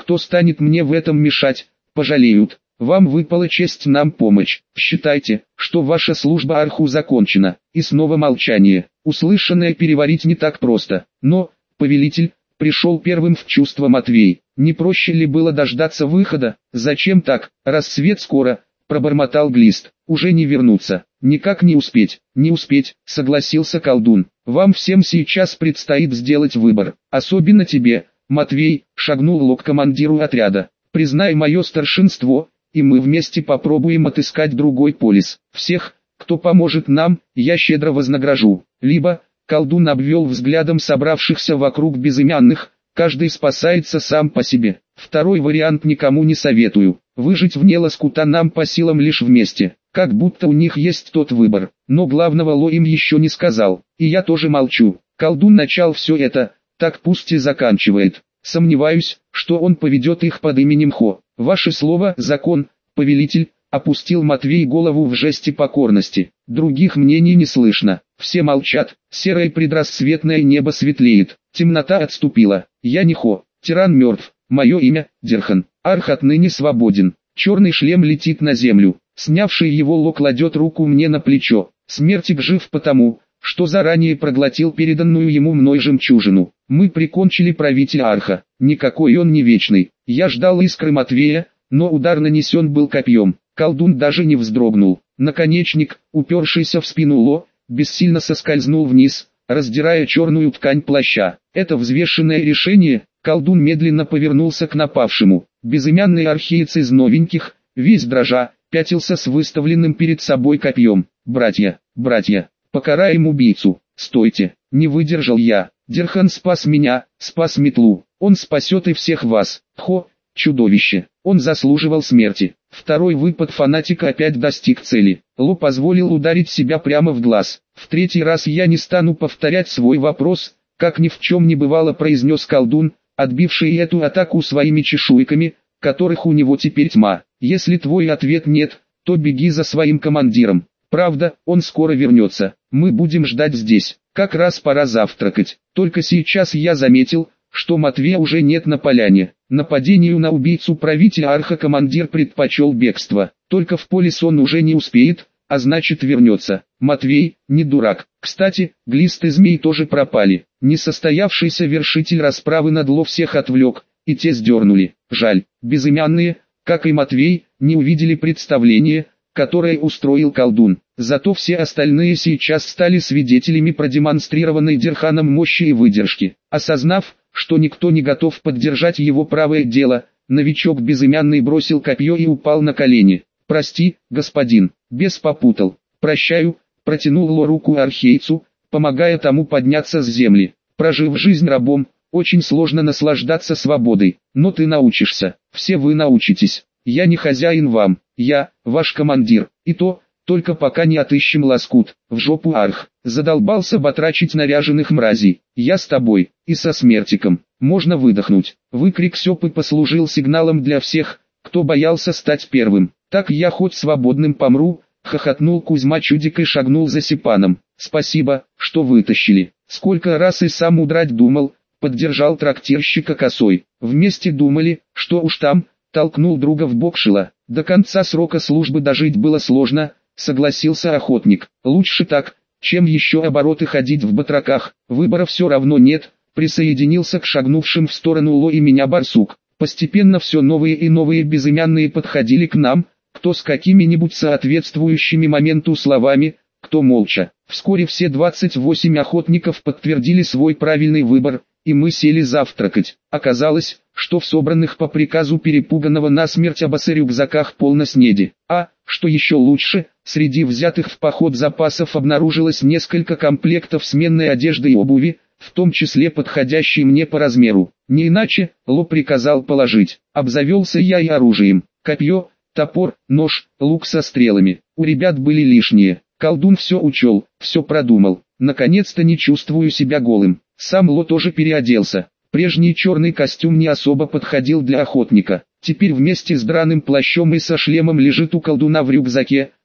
Speaker 1: Кто станет мне в этом мешать, пожалеют. Вам выпала честь нам помочь. Считайте, что ваша служба Арху закончена. И снова молчание. Услышанное переварить не так просто. Но, повелитель, пришел первым в чувство Матвей. Не проще ли было дождаться выхода? Зачем так? Рассвет скоро, пробормотал Глист. Уже не вернуться. Никак не успеть. Не успеть, согласился колдун. Вам всем сейчас предстоит сделать выбор. Особенно тебе, Матвей, шагнул Ло к командиру отряда. Признай мое старшинство, и мы вместе попробуем отыскать другой полис. Всех, кто поможет нам, я щедро вознагражу. Либо, колдун обвел взглядом собравшихся вокруг безымянных, каждый спасается сам по себе. Второй вариант никому не советую. Выжить вне лоскута нам по силам лишь вместе. Как будто у них есть тот выбор. Но главного Ло им еще не сказал. И я тоже молчу. Колдун начал все это, так пусть и заканчивает. Сомневаюсь, что он поведет их под именем Хо. Ваше слово – закон, повелитель, опустил Матвей голову в жесте покорности. Других мнений не слышно. Все молчат. Серое предрассветное небо светлеет. Темнота отступила. Я не Хо. Тиран мертв. Мое имя – Дерхан. Арх отныне свободен. Черный шлем летит на землю. Снявший его Ло кладет руку мне на плечо. Смертик жив потому, что заранее проглотил переданную ему мной жемчужину. Мы прикончили правителя Арха. Никакой он не вечный. Я ждал искры Матвея, но удар нанесен был копьем. Колдун даже не вздрогнул. Наконечник, упершийся в спину Ло, бессильно соскользнул вниз, раздирая черную ткань плаща. Это взвешенное решение. Колдун медленно повернулся к напавшему. Безымянный археец из новеньких, весь дрожа, пятился с выставленным перед собой копьем. «Братья, братья, покараем убийцу! Стойте!» Не выдержал я. Дерхан спас меня, спас метлу. Он спасет и всех вас. Хо, чудовище. Он заслуживал смерти. Второй выпад фанатика опять достиг цели. Ло позволил ударить себя прямо в глаз. В третий раз я не стану повторять свой вопрос, как ни в чем не бывало, произнес колдун, отбивший эту атаку своими чешуйками, которых у него теперь тьма. Если твой ответ нет, то беги за своим командиром. Правда, он скоро вернется. Мы будем ждать здесь. Как раз пора завтракать. Только сейчас я заметил, что Матвея уже нет на поляне. Нападению на убийцу правителя Арха командир предпочел бегство. Только в полис он уже не успеет, а значит вернется. Матвей, не дурак. Кстати, Глист и Змей тоже пропали. Несостоявшийся вершитель расправы над Ло всех отвлек, и те сдернули. Жаль, безымянные, как и Матвей, не увидели представление, которое устроил колдун. Зато все остальные сейчас стали свидетелями продемонстрированной Дерханом мощи и выдержки. Осознав, что никто не готов поддержать его правое дело, новичок безымянный бросил копье и упал на колени. «Прости, господин, бес попутал. Прощаю», протянул Ло руку архейцу, помогая тому подняться с земли. «Прожив жизнь рабом, очень сложно наслаждаться свободой, но ты научишься, все вы научитесь. Я не хозяин вам, я, ваш командир, и то, только пока не отыщем лоскут, в жопу Арх». Задолбался батрачить наряженных мразей. «Я с тобой, и со смертиком, можно выдохнуть». Выкрик Сёпы послужил сигналом для всех, кто боялся стать первым. «Так я хоть свободным помру», хохотнул Кузьма Чудик и шагнул за Сипаном. «Спасибо, что вытащили. Сколько раз и сам удрать думал», поддержал трактирщика Косой. «Вместе думали, что уж там», толкнул друга в бок Шила. «До конца срока службы дожить было сложно», согласился охотник. «Лучше так, чем еще обороты ходить в батраках. Выбора все равно нет», присоединился к шагнувшим в сторону Ло и меня барсук. Постепенно все новые и новые безымянные подходили к нам, кто с какими-нибудь соответствующими моменту словами, кто молча. Вскоре все 28 охотников подтвердили свой правильный выбор, и мы сели завтракать. Оказалось, что в собранных по приказу перепуганного насмерть Аббаса рюкзаках полно снеди. А, что еще лучше, среди взятых в поход запасов обнаружилось несколько комплектов сменной одежды и обуви, в том числе подходящей мне по размеру. Не иначе, Ло приказал положить. Обзавелся я и оружием. Копье, топор, нож, лук со стрелами. У ребят были лишние. Колдун все учел, все продумал. Наконец-то не чувствую себя голым. Сам Ло тоже переоделся. Прежний черный костюм не особо подходил для охотника. Теперь вместе с драным плащом и со шлемом лежит у колдуна в рюкзаке,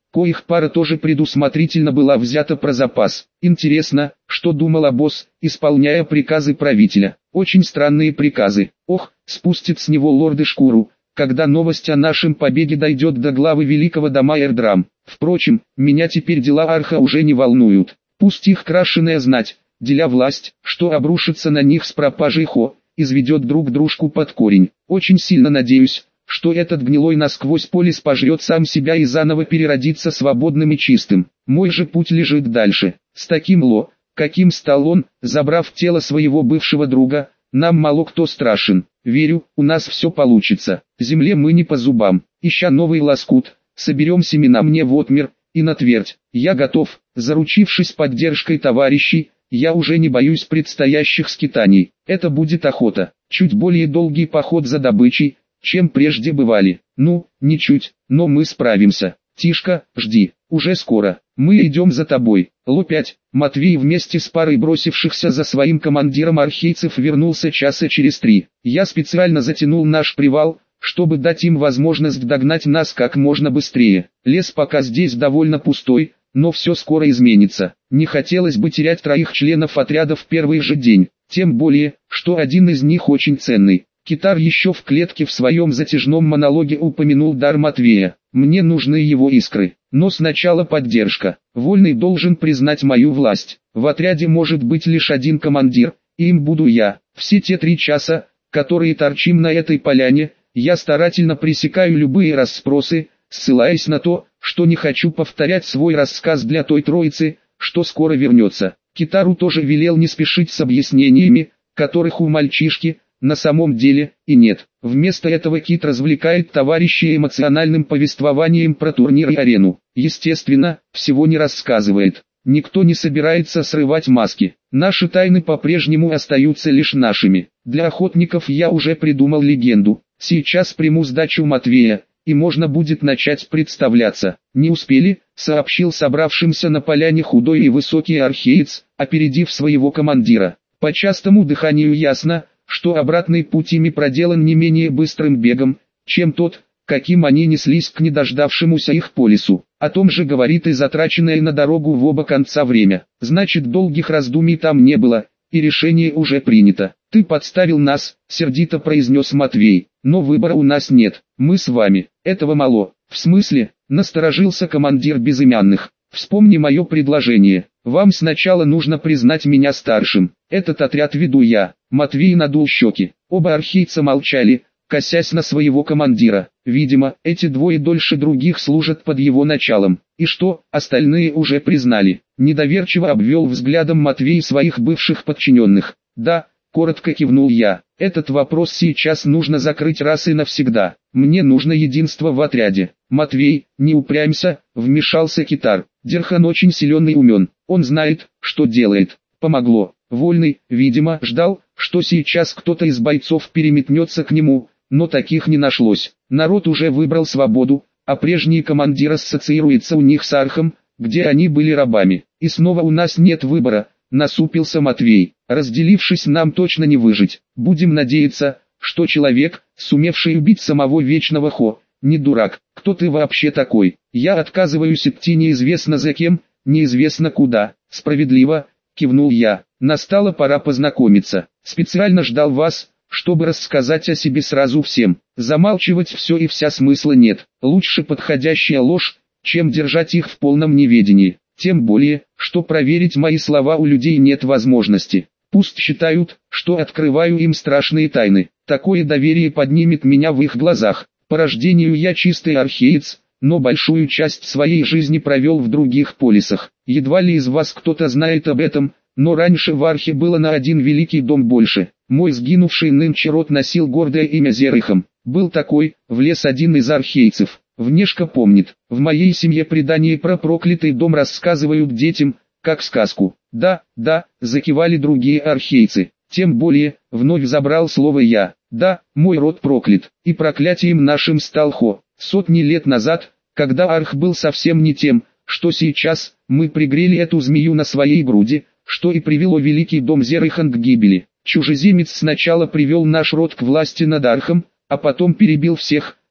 Speaker 1: коих пара тоже предусмотрительно была взята про запас. Интересно, что думал босс, исполняя приказы правителя. Очень странные приказы. Ох, спустит с него лорды шкуру, когда новость о нашем побеге дойдет до главы великого дома Эрдрам. Впрочем, меня теперь дела Арха уже не волнуют. Пусть их крашеная знать, деля власть, что обрушится на них с пропажей Хо, изведет друг дружку под корень. Очень сильно надеюсь, что этот гнилой насквозь полис пожрет сам себя и заново переродится свободным и чистым. Мой же путь лежит дальше. С таким каким стал он, забрав тело своего бывшего друга, нам мало кто страшен. Верю, у нас все получится. Земле мы не по зубам. Ища новый лоскут, соберем семена мне в отмер, и на твердь. Я готов, заручившись поддержкой товарищей, я уже не боюсь предстоящих скитаний. Это будет охота, чуть более долгий поход за добычей, чем прежде бывали. Ну, ничуть, но мы справимся. Тишка, жди, уже скоро. Мы идем за тобой. Ло-5. Матвей вместе с парой бросившихся за своим командиром архейцев вернулся часа через 3. Я специально затянул наш привал, чтобы дать им возможность догнать нас как можно быстрее. Лес пока здесь довольно пустой, но все скоро изменится. Не хотелось бы терять 3 членов отряда в первый же день, тем более, что один из них очень ценный. Китар еще в клетке в своем затяжном монологе упомянул дар Матвея. Мне нужны его искры, но сначала поддержка. Вольный должен признать мою власть. В отряде может быть лишь один командир, и им буду я. Все те 3 часа, которые торчим на этой поляне, я старательно пресекаю любые расспросы, ссылаясь на то, что не хочу повторять свой рассказ для той троицы, что скоро вернется. Китару тоже велел не спешить с объяснениями, которых у мальчишки, на самом деле, и нет. Вместо этого Кит развлекает товарищей эмоциональным повествованием про турнир и арену. Естественно, всего не рассказывает. Никто не собирается срывать маски. Наши тайны по-прежнему остаются лишь нашими. Для охотников я уже придумал легенду. Сейчас приму сдачу Матвея, и можно будет начать представляться. Не успели, сообщил собравшимся на поляне худой и высокий археец, опередив своего командира. По частому дыханию ясно, что обратный путь ими проделан не менее быстрым бегом, чем тот, каким они неслись к недождавшемуся их по лесу. О том же говорит и затраченное на дорогу в оба конца время. Значит, долгих раздумий там не было, и решение уже принято. «Ты подставил нас», — сердито произнес Матвей, — «но выбора у нас нет, мы с вами, этого мало». «В смысле?» — насторожился командир безымянных. «Вспомни мое предложение. Вам сначала нужно признать меня старшим. Этот отряд веду я». Матвей надул щеки. Оба архейца молчали, косясь на своего командира. Видимо, эти двое дольше других служат под его началом. И что, остальные уже признали? Недоверчиво обвел взглядом Матвей своих бывших подчиненных. «Да», — коротко кивнул я. «Этот вопрос сейчас нужно закрыть раз и навсегда. Мне нужно единство в отряде». «Матвей, не упрямься», — вмешался Китар. «Дерхан очень силен и умен. Он знает, что делает». Помогло. Вольный, видимо, ждал, что сейчас кто-то из бойцов переметнется к нему, но таких не нашлось. Народ уже выбрал свободу, а прежний командир ассоциируется у них с Архом, где они были рабами. И снова у нас нет выбора, насупился Матвей. Разделившись, нам точно не выжить. Будем надеяться, что человек, сумевший убить самого Вечного Хо, не дурак. Кто ты вообще такой? Я отказываюсь идти неизвестно за кем, неизвестно куда. Справедливо, кивнул я. Настала пора познакомиться. Специально ждал вас, чтобы рассказать о себе сразу всем. Замалчивать все и вся смысла нет. Лучше подходящая ложь, чем держать их в полном неведении. Тем более, что проверить мои слова у людей нет возможности. Пусть считают, что открываю им страшные тайны. Такое доверие поднимет меня в их глазах. По рождению я чистый археец, но большую часть своей жизни провел в других полисах. Едва ли из вас кто-то знает об этом, но раньше в Архе было на один великий дом больше. Мой сгинувший нынче род носил гордое имя Зерыхом. Был такой, в лес один из архейцев. Внешка помнит. В моей семье предания про проклятый дом рассказывают детям, как сказку. Да, закивали другие архейцы. Тем более, вновь забрал слово я. Да, мой род проклят, и проклятием нашим стал Хо. Сотни лет назад, когда Арх был совсем не тем, что сейчас, мы пригрели эту змею на своей груди, что и привело великий дом Зерыхан к гибели. Чужеземец сначала привел наш род к власти над Архом, а потом перебил всех,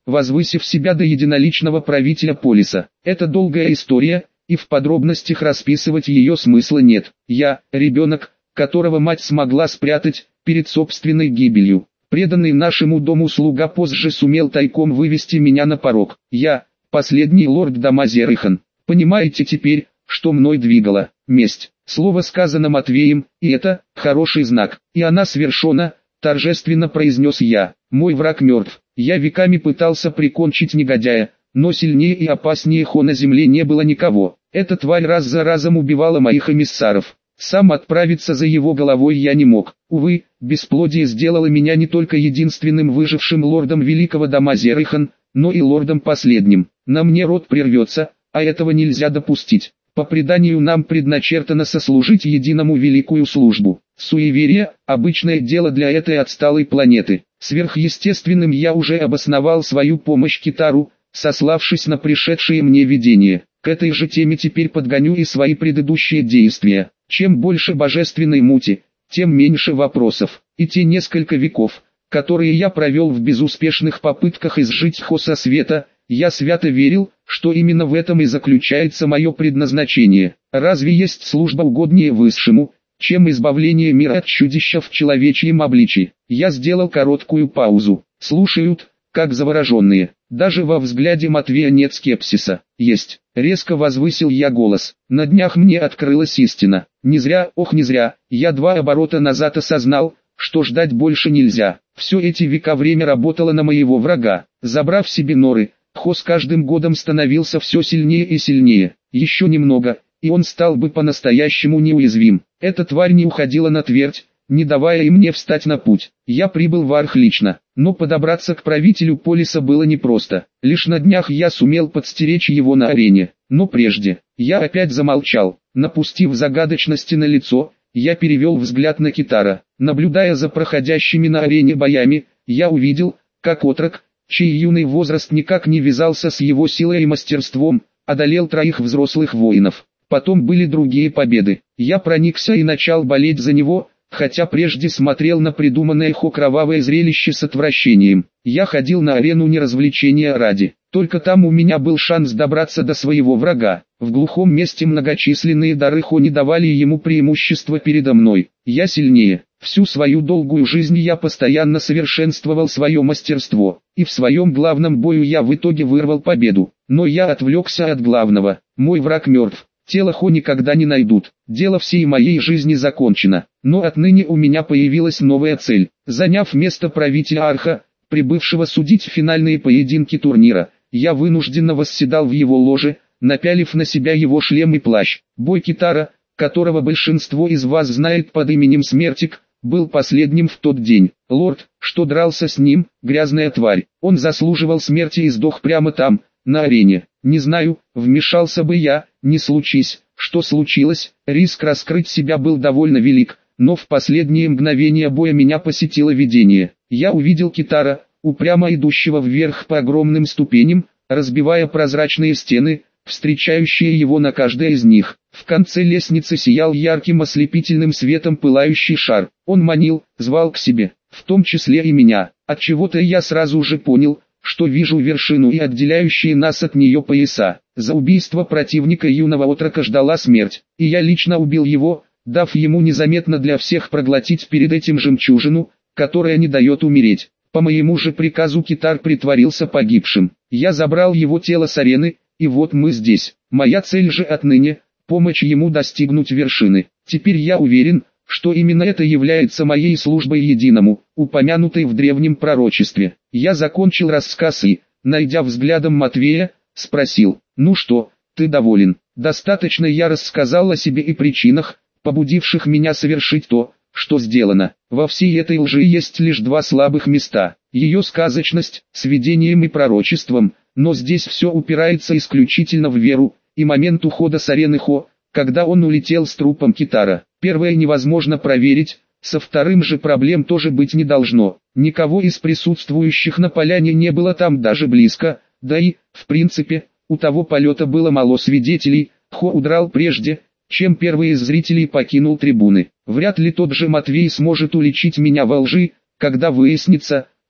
Speaker 1: возвысив себя до единоличного правителя полиса. Это долгая история, и в подробностях расписывать ее смысла нет. Я, ребенок, которого мать смогла спрятать перед собственной гибелью. Преданный нашему дому слуга позже сумел тайком вывести меня на порог. Я, последний лорд дома Зерихан. Понимаете теперь, что мной двигало? Месть. Слово сказано Матвеем, и это хороший знак. И она свершена, торжественно произнес я. Мой враг мертв. Я веками пытался прикончить негодяя, но сильнее и опаснее Хо на земле не было никого. Эта тварь раз за разом убивала моих эмиссаров. Сам отправиться за его головой я не мог. Увы, бесплодие сделало меня не только единственным выжившим лордом великого дома Зерихан, но и лордом последним. На мне род прервется, а этого нельзя допустить. По преданию нам предначертано сослужить единому великую службу. Суеверие – обычное дело для этой отсталой планеты. Сверхъестественным я уже обосновал свою помощь Китару, сославшись на пришедшее мне видение. К этой же теме теперь подгоню и свои предыдущие действия. Чем больше божественной мути, тем меньше вопросов. И те несколько веков, которые я провел в безуспешных попытках изжить Хо со света, я свято верил, что именно в этом и заключается мое предназначение. Разве есть служба угоднее высшему, чем избавление мира от чудища в человечьем обличии? Я сделал короткую паузу. Слушают, как завороженные. Даже во взгляде Матвея нет скепсиса. Есть. Резко возвысил я голос. На днях мне открылась истина. Не зря, ох не зря, я 2 оборота назад осознал, что ждать больше нельзя. Все эти века время работало на моего врага. Забрав себе норы, Хо с каждым годом становился все сильнее и сильнее. Еще немного, и он стал бы по-настоящему неуязвим. Эта тварь не уходила на твердь, не давая и мне встать на путь. Я прибыл в Арх лично, но подобраться к правителю полиса было непросто. Лишь на днях я сумел подстеречь его на арене. Но прежде, я опять замолчал. Напустив загадочности на лицо, я перевел взгляд на Китара. Наблюдая за проходящими на арене боями, я увидел, как отрок, чей юный возраст никак не вязался с его силой и мастерством, одолел 3 взрослых воинов. Потом были другие победы. Я проникся и начал болеть за него, хотя прежде смотрел на придуманное Хо кровавое зрелище с отвращением. Я ходил на арену не развлечения ради. Только там у меня был шанс добраться до своего врага. В глухом месте многочисленные дары Хо не давали ему преимущества передо мной. Я сильнее. Всю свою долгую жизнь я постоянно совершенствовал свое мастерство. И в своем главном бою я в итоге вырвал победу. Но я отвлекся от главного. Мой враг мертв. Тело Хо никогда не найдут. Дело всей моей жизни закончено. Но отныне у меня появилась новая цель. Заняв место правителя Арха, прибывшего судить финальные поединки турнира, я вынужденно восседал в его ложе, напялив на себя его шлем и плащ. Бой Китара, которого большинство из вас знает под именем Смертик, был последним в тот день. Лорд, что дрался с ним, грязная тварь. Он заслуживал смерти и сдох прямо там, на арене. Не знаю, вмешался бы я, не случись, что случилось, риск раскрыть себя был довольно велик, но в последние мгновения боя меня посетило видение. Я увидел Китара, упрямо идущего вверх по огромным ступеням, разбивая прозрачные стены, встречающие его на каждой из них. В конце лестницы сиял ярким ослепительным светом пылающий шар. Он манил, звал к себе, в том числе и меня. Отчего-то я сразу же понял, что вижу вершину и отделяющие нас от нее пояса. За убийство противника юного отрока ждала смерть, и я лично убил его, дав ему незаметно для всех проглотить перед этим жемчужину, которая не дает умереть. По моему же приказу Китар притворился погибшим. Я забрал его тело с арены, и вот мы здесь. Моя цель же отныне – помочь ему достигнуть вершины. Теперь я уверен, что именно это является моей службой единому, упомянутой в древнем пророчестве. Я закончил рассказ и, найдя взглядом Матвея, спросил: «Ну что, ты доволен?» Достаточно я рассказал о себе и причинах, побудивших меня совершить то, что сделано. Во всей этой лжи есть лишь 2 слабых места. Ее сказочность, с видением и пророчеством, но здесь все упирается исключительно в веру, и момент ухода с арены Хо, когда он улетел с трупом Китара. Первое невозможно проверить, со вторым же проблем тоже быть не должно. Никого из присутствующих на поляне не было там даже близко, да и, в принципе, у того полета было мало свидетелей. Хо удрал прежде, чем первый из зрителей покинул трибуны. Вряд ли тот же Матвей сможет уличить меня во лжи, когда выяснится,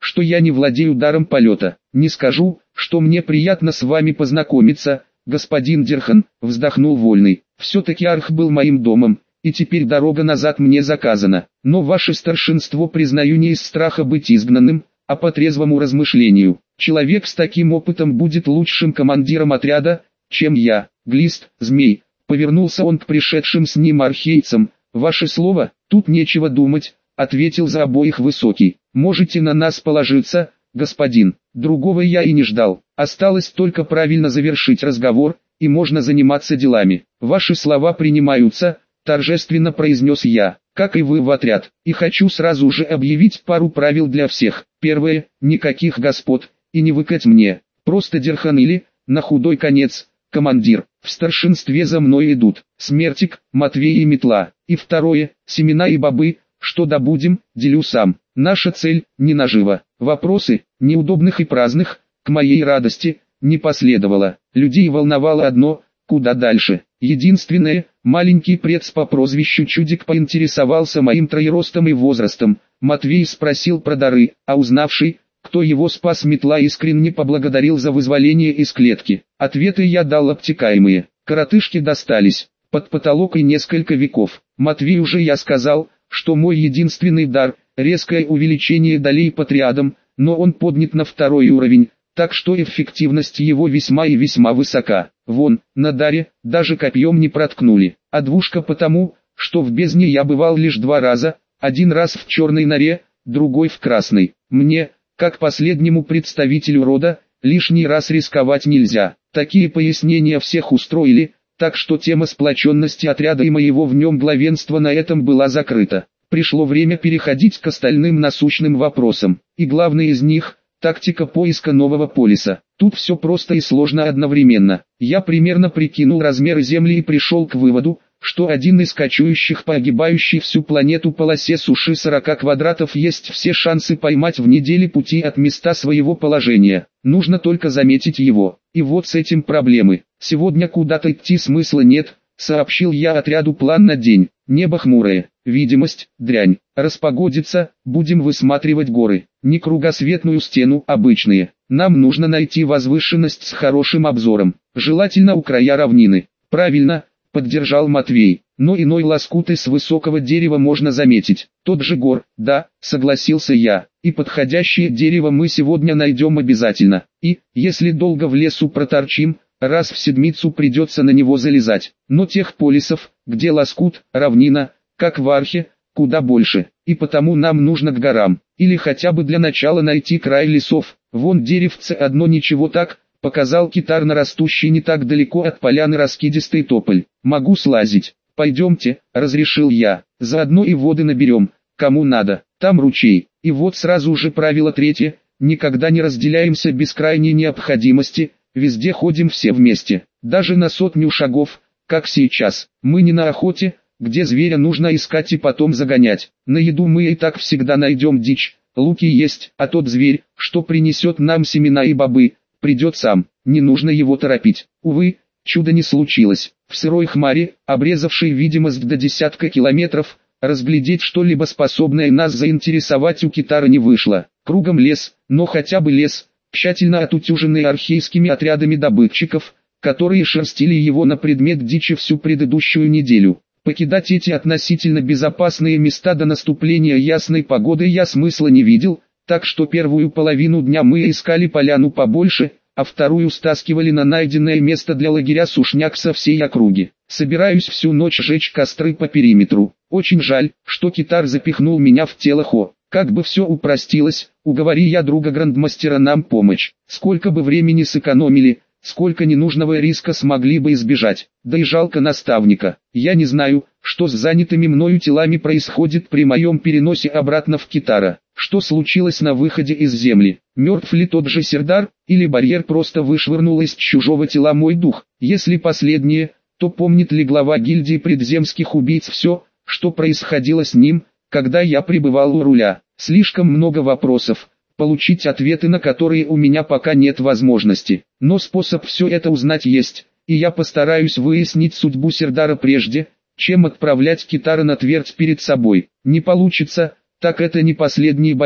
Speaker 1: что я не владею даром полета. Не скажу, что мне приятно с вами познакомиться, господин Дерхан, вздохнул Вольный. Все-таки Арх был моим домом, и теперь дорога назад мне заказана. Но ваше старшинство признаю не из страха быть изгнанным, а по трезвому размышлению. Человек с таким опытом будет лучшим командиром отряда, чем я. Глист, змей, повернулся он к пришедшим с ним архейцам. Ваше слово, тут нечего думать, ответил за обоих Высокий. Можете на нас положиться, господин. Другого я и не ждал. Осталось только правильно завершить разговор, и можно заниматься делами. Ваши слова принимаются, торжественно произнес я, как и вы в отряд. И хочу сразу же объявить пару правил для всех. Первое, никаких господ, и не выкать мне. Просто Дерхан или, на худой конец, командир. В старшинстве за мной идут Смертик, Матвей и Метла. И второе, семена и бобы, что добудем, делю сам. Наша цель – не нажива. Вопросы, неудобных и праздных, к моей радости, не последовало. Людей волновало одно – куда дальше. Единственное, маленький прец по прозвищу Чудик поинтересовался моим троеростом и возрастом. Матвей спросил про дары, а узнавший, кто его спас, Метла искренне поблагодарил за вызволение из клетки. Ответы я дал обтекаемые. Коротышки достались под потолок и несколько веков. Матвею же я сказал, что мой единственный дар – резкое увеличение долей по триадам, но он поднят на 2-й уровень, так что эффективность его весьма и весьма высока. Вон, на даре, даже копьем не проткнули. А двушка потому, что в бездне я бывал лишь 2 раза, один раз в черной норе, другой в красной. Мне, как последнему представителю рода, лишний раз рисковать нельзя. Такие пояснения всех устроили, так что тема сплоченности отряда и моего в нем главенства на этом была закрыта. Пришло время переходить к остальным насущным вопросам, и главный из них – тактика поиска нового полиса. Тут все просто и сложно одновременно. Я примерно прикинул размеры Земли и пришел к выводу, что один из кочующих по огибающей всю планету полосе суши 40 квадратов есть все шансы поймать в неделе пути от места своего положения. Нужно только заметить его. И вот с этим проблемы. Сегодня куда-то идти смысла нет, сообщил я отряду план на день. Небо хмурое, видимость – дрянь. Распогодится, будем высматривать горы. Не кругосветную стену, обычные. Нам нужно найти возвышенность с хорошим обзором. Желательно у края равнины. Правильно, поддержал Матвей. Но иной лоскут из высокого дерева можно заметить. Тот же гор, да, согласился я. И подходящее дерево мы сегодня найдем обязательно. И, если долго в лесу проторчим, раз в седмицу придется на него залезать. Но тех полисов, где лоскут, равнина, как в Архе, куда больше. И потому нам нужно к горам. Или хотя бы для начала найти край лесов. Вон деревце одно ничего так, показал Китар на растущий не так далеко от поляны раскидистый тополь. Могу слазить. Пойдемте, разрешил я. Заодно и воды наберем, кому надо. Там ручей. И вот сразу же правило третье. Никогда не разделяемся без крайней необходимости. Везде ходим все вместе. Даже на 100 шагов, как сейчас. Мы не на охоте, где зверя нужно искать и потом загонять. На еду мы и так всегда найдем дичь. Луки есть, а тот зверь, что принесет нам семена и бобы, придет сам. Не нужно его торопить. Увы, чуда не случилось. В сырой хмаре, обрезавшей видимость до десятка километров, разглядеть что-либо способное нас заинтересовать у Китара не вышло. Кругом лес, но хотя бы лес, тщательно отутюженный архейскими отрядами добытчиков, которые шерстили его на предмет дичи всю предыдущую неделю. Покидать эти относительно безопасные места до наступления ясной погоды я смысла не видел, так что первую половину дня мы искали поляну побольше, а вторую стаскивали на найденное место для лагеря сушняк со всей округи. Собираюсь всю ночь жечь костры по периметру. Очень жаль, что Китар запихнул меня в тело Хо. Как бы все упростилось, уговори я друга грандмастера нам помочь. Сколько бы времени сэкономили, сколько ненужного риска смогли бы избежать. Да и жалко наставника. Я не знаю, что с занятыми мною телами происходит при моем переносе обратно в Китара. Что случилось на выходе из земли? Мертв ли тот же Сердар, или барьер просто вышвырнул из чужого тела мой дух? Если последнее, то помнит ли глава гильдии предземских убийц все, что происходило с ним, когда я пребывал у руля? Слишком много вопросов, получить ответы на которые у меня пока нет возможности. Но способ все это узнать есть, и я постараюсь выяснить судьбу Сердара прежде, чем отправлять Китара на твердь перед собой. Не получится, так это не последний барьер,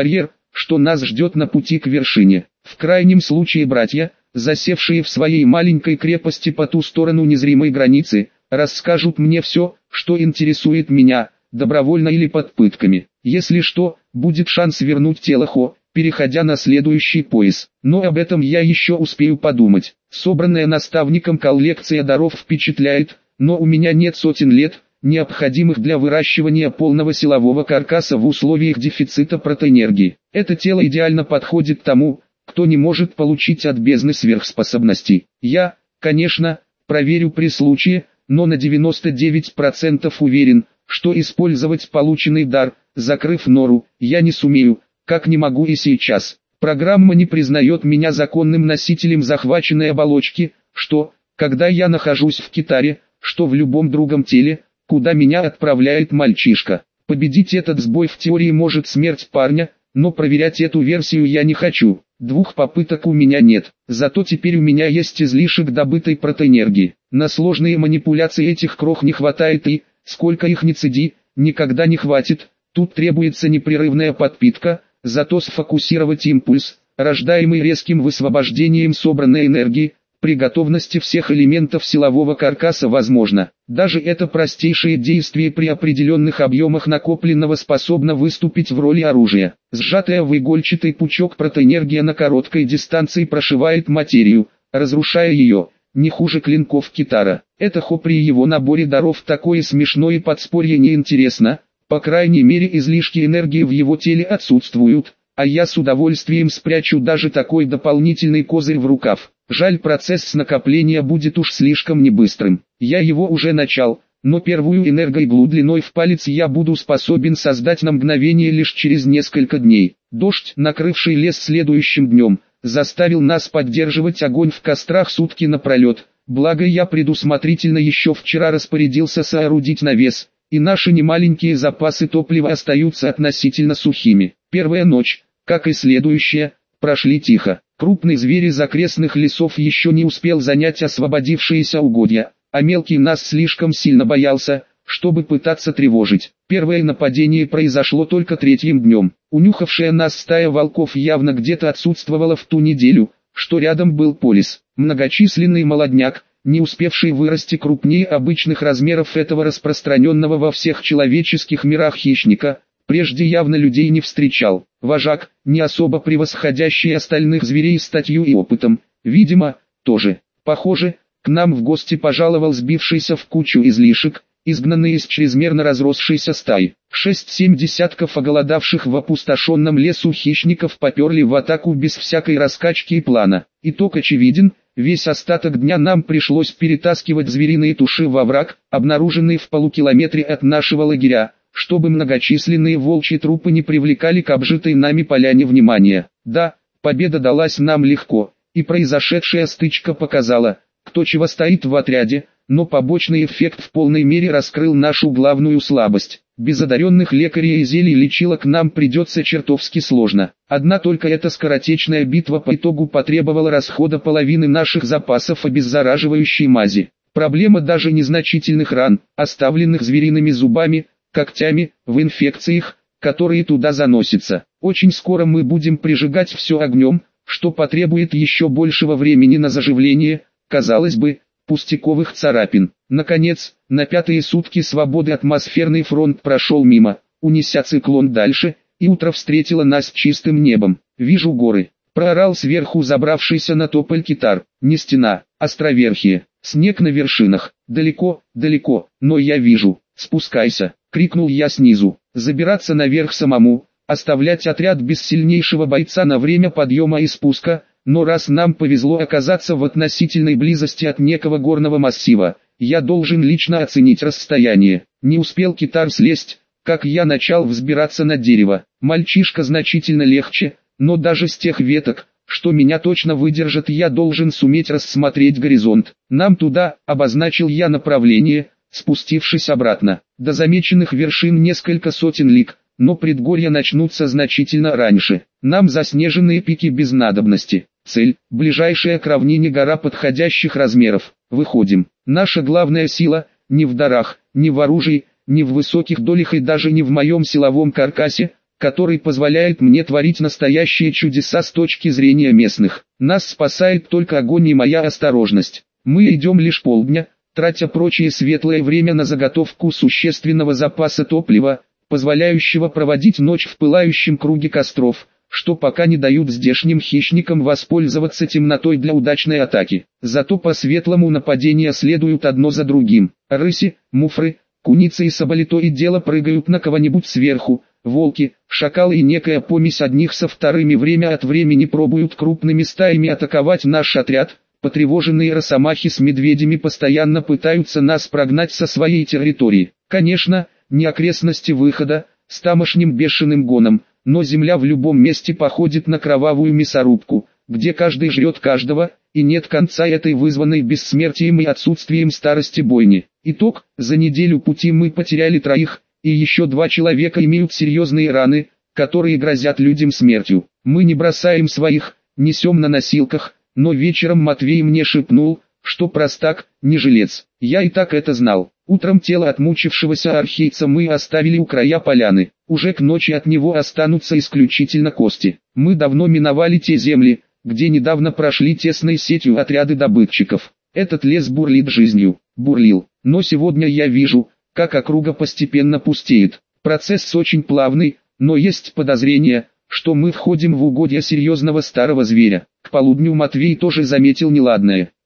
Speaker 1: что нас ждет на пути к вершине. В крайнем случае братья, засевшие в своей маленькой крепости по ту сторону незримой границы, расскажут мне все, что интересует меня, добровольно или под пытками. Если что, будет шанс вернуть тело Хо, переходя на следующий пояс. Но об этом я еще успею подумать. Собранная наставником коллекция даров впечатляет, но у меня нет сотен лет, необходимых для выращивания полного силового каркаса в условиях дефицита протоэнергии. Это тело идеально подходит тому, кто не может получить от бездны сверхспособностей. Я, конечно, проверю при случае, но на 99% уверен, что использовать полученный дар, закрыв нору, я не сумею, как не могу и сейчас. Программа не признает меня законным носителем захваченной оболочки, что, когда я нахожусь в китаре, что в любом другом теле, куда меня отправляет мальчишка. Победить этот сбой в теории может смерть парня, но проверять эту версию я не хочу. 2 попыток у меня нет, зато теперь у меня есть излишек добытой протоэнергии. На сложные манипуляции этих крох не хватает и, сколько их ни цеди, никогда не хватит. Тут требуется непрерывная подпитка, зато сфокусировать импульс, рождаемый резким высвобождением собранной энергии, при готовности всех элементов силового каркаса возможно. Даже это простейшее действие при определенных объемах накопленного способно выступить в роли оружия. Сжатая в игольчатый пучок протоэнергия на короткой дистанции прошивает материю, разрушая ее, не хуже клинков китара. Это Хо при его наборе даров такое смешное подспорье не интересно, по крайней мере излишки энергии в его теле отсутствуют, а я с удовольствием спрячу даже такой дополнительный козырь в рукав. Жаль, процесс накопления будет уж слишком небыстрым. Я его уже начал, но первую энергоиглу длиной в палец я буду способен создать на мгновение лишь через несколько дней. Дождь, накрывший лес следующим днем, заставил нас поддерживать огонь в кострах сутки напролет, благо я предусмотрительно еще вчера распорядился соорудить навес, и наши немаленькие запасы топлива остаются относительно сухими. Первая ночь, как и следующая, прошли тихо. Крупный зверь из окрестных лесов еще не успел занять освободившиеся угодья, а мелкий нас слишком сильно боялся, чтобы пытаться тревожить. Первое нападение произошло только 3-м днем. Унюхавшая нас стая волков явно где-то отсутствовала в ту неделю, что рядом был полис. Многочисленный молодняк, не успевший вырасти крупнее обычных размеров этого распространенного во всех человеческих мирах хищника, прежде явно людей не встречал. Вожак, не особо превосходящий остальных зверей статью и опытом, видимо, тоже. Похоже, к нам в гости пожаловал сбившийся в кучу излишек, изгнанный из чрезмерно разросшейся стаи. 6-7 десятков оголодавших в опустошенном лесу хищников поперли в атаку без всякой раскачки и плана. Итог очевиден, весь остаток дня нам пришлось перетаскивать звериные туши во враг, обнаруженный в полукилометре от нашего лагеря, чтобы многочисленные волчьи трупы не привлекали к обжитой нами поляне внимания. Да, победа далась нам легко, и произошедшая стычка показала, кто чего стоит в отряде, но побочный эффект в полной мере раскрыл нашу главную слабость. Без одаренных лекарей и зелий лечилок нам придется чертовски сложно. Одна только эта скоротечная битва по итогу потребовала расхода половины наших запасов обеззараживающей мази. Проблема даже незначительных ран, оставленных звериными зубами, когтями, в инфекциях, которые туда заносятся. Очень скоро мы будем прижигать все огнем, что потребует еще большего времени на заживление, казалось бы, пустяковых царапин. Наконец, на 5-е сутки свободы атмосферный фронт прошел мимо, унеся циклон дальше, и утро встретило нас чистым небом. «Вижу горы», — проорал сверху забравшийся на тополь китар. «Не стена, островерхие, снег на вершинах, далеко, далеко, но я вижу, спускайся», — крикнул я снизу. Забираться наверх самому, оставлять отряд без сильнейшего бойца на время подъема и спуска, но раз нам повезло оказаться в относительной близости от некого горного массива, я должен лично оценить расстояние. Не успел китар слезть, как я начал взбираться на дерево. Мальчишка значительно легче, но даже с тех веток, что меня точно выдержат, я должен суметь рассмотреть горизонт. Нам туда, обозначил я направление, спустившись обратно. До замеченных вершин несколько сотен лиг, но предгорья начнутся значительно раньше. Нам заснеженные пики без надобности. Цель – ближайшая к равнине гора подходящих размеров. Выходим. Наша главная сила – не в дарах, не в оружии, не в высоких долях и даже не в моем силовом каркасе, который позволяет мне творить настоящие чудеса с точки зрения местных. Нас спасает только огонь и моя осторожность. Мы идем лишь полдня, тратя прочее светлое время на заготовку существенного запаса топлива, позволяющего проводить ночь в пылающем круге костров, что пока не дают здешним хищникам воспользоваться темнотой для удачной атаки. Зато по светлому нападения следуют одно за другим. Рыси, муфры, куницы и соболи то и дело прыгают на кого-нибудь сверху. Волки, шакалы и некая помесь одних со вторыми время от времени пробуют крупными стаями атаковать наш отряд. Потревоженные росомахи с медведями постоянно пытаются нас прогнать со своей территории. Конечно, не окрестности выхода, с тамошним бешеным гоном, но земля в любом месте походит на кровавую мясорубку, где каждый жрет каждого, и нет конца этой вызванной бессмертием и отсутствием старости бойни. Итог: за неделю пути мы потеряли 3, и еще 2 человека имеют серьезные раны, которые грозят людям смертью. Мы не бросаем своих, несем на носилках, но вечером Матвей мне шепнул, что простак, не жилец. Я и так это знал. Утром тело отмучившегося архейца мы оставили у края поляны. Уже к ночи от него останутся исключительно кости. Мы давно миновали те земли, где недавно прошли тесной сетью отряды добытчиков. Этот лес бурлит жизнью. Бурлил. Но сегодня я вижу, как округа постепенно пустеет. Процесс очень плавный, но есть подозрение, что мы входим в угодья серьезного старого зверя. К полудню Матвей тоже заметил неладное.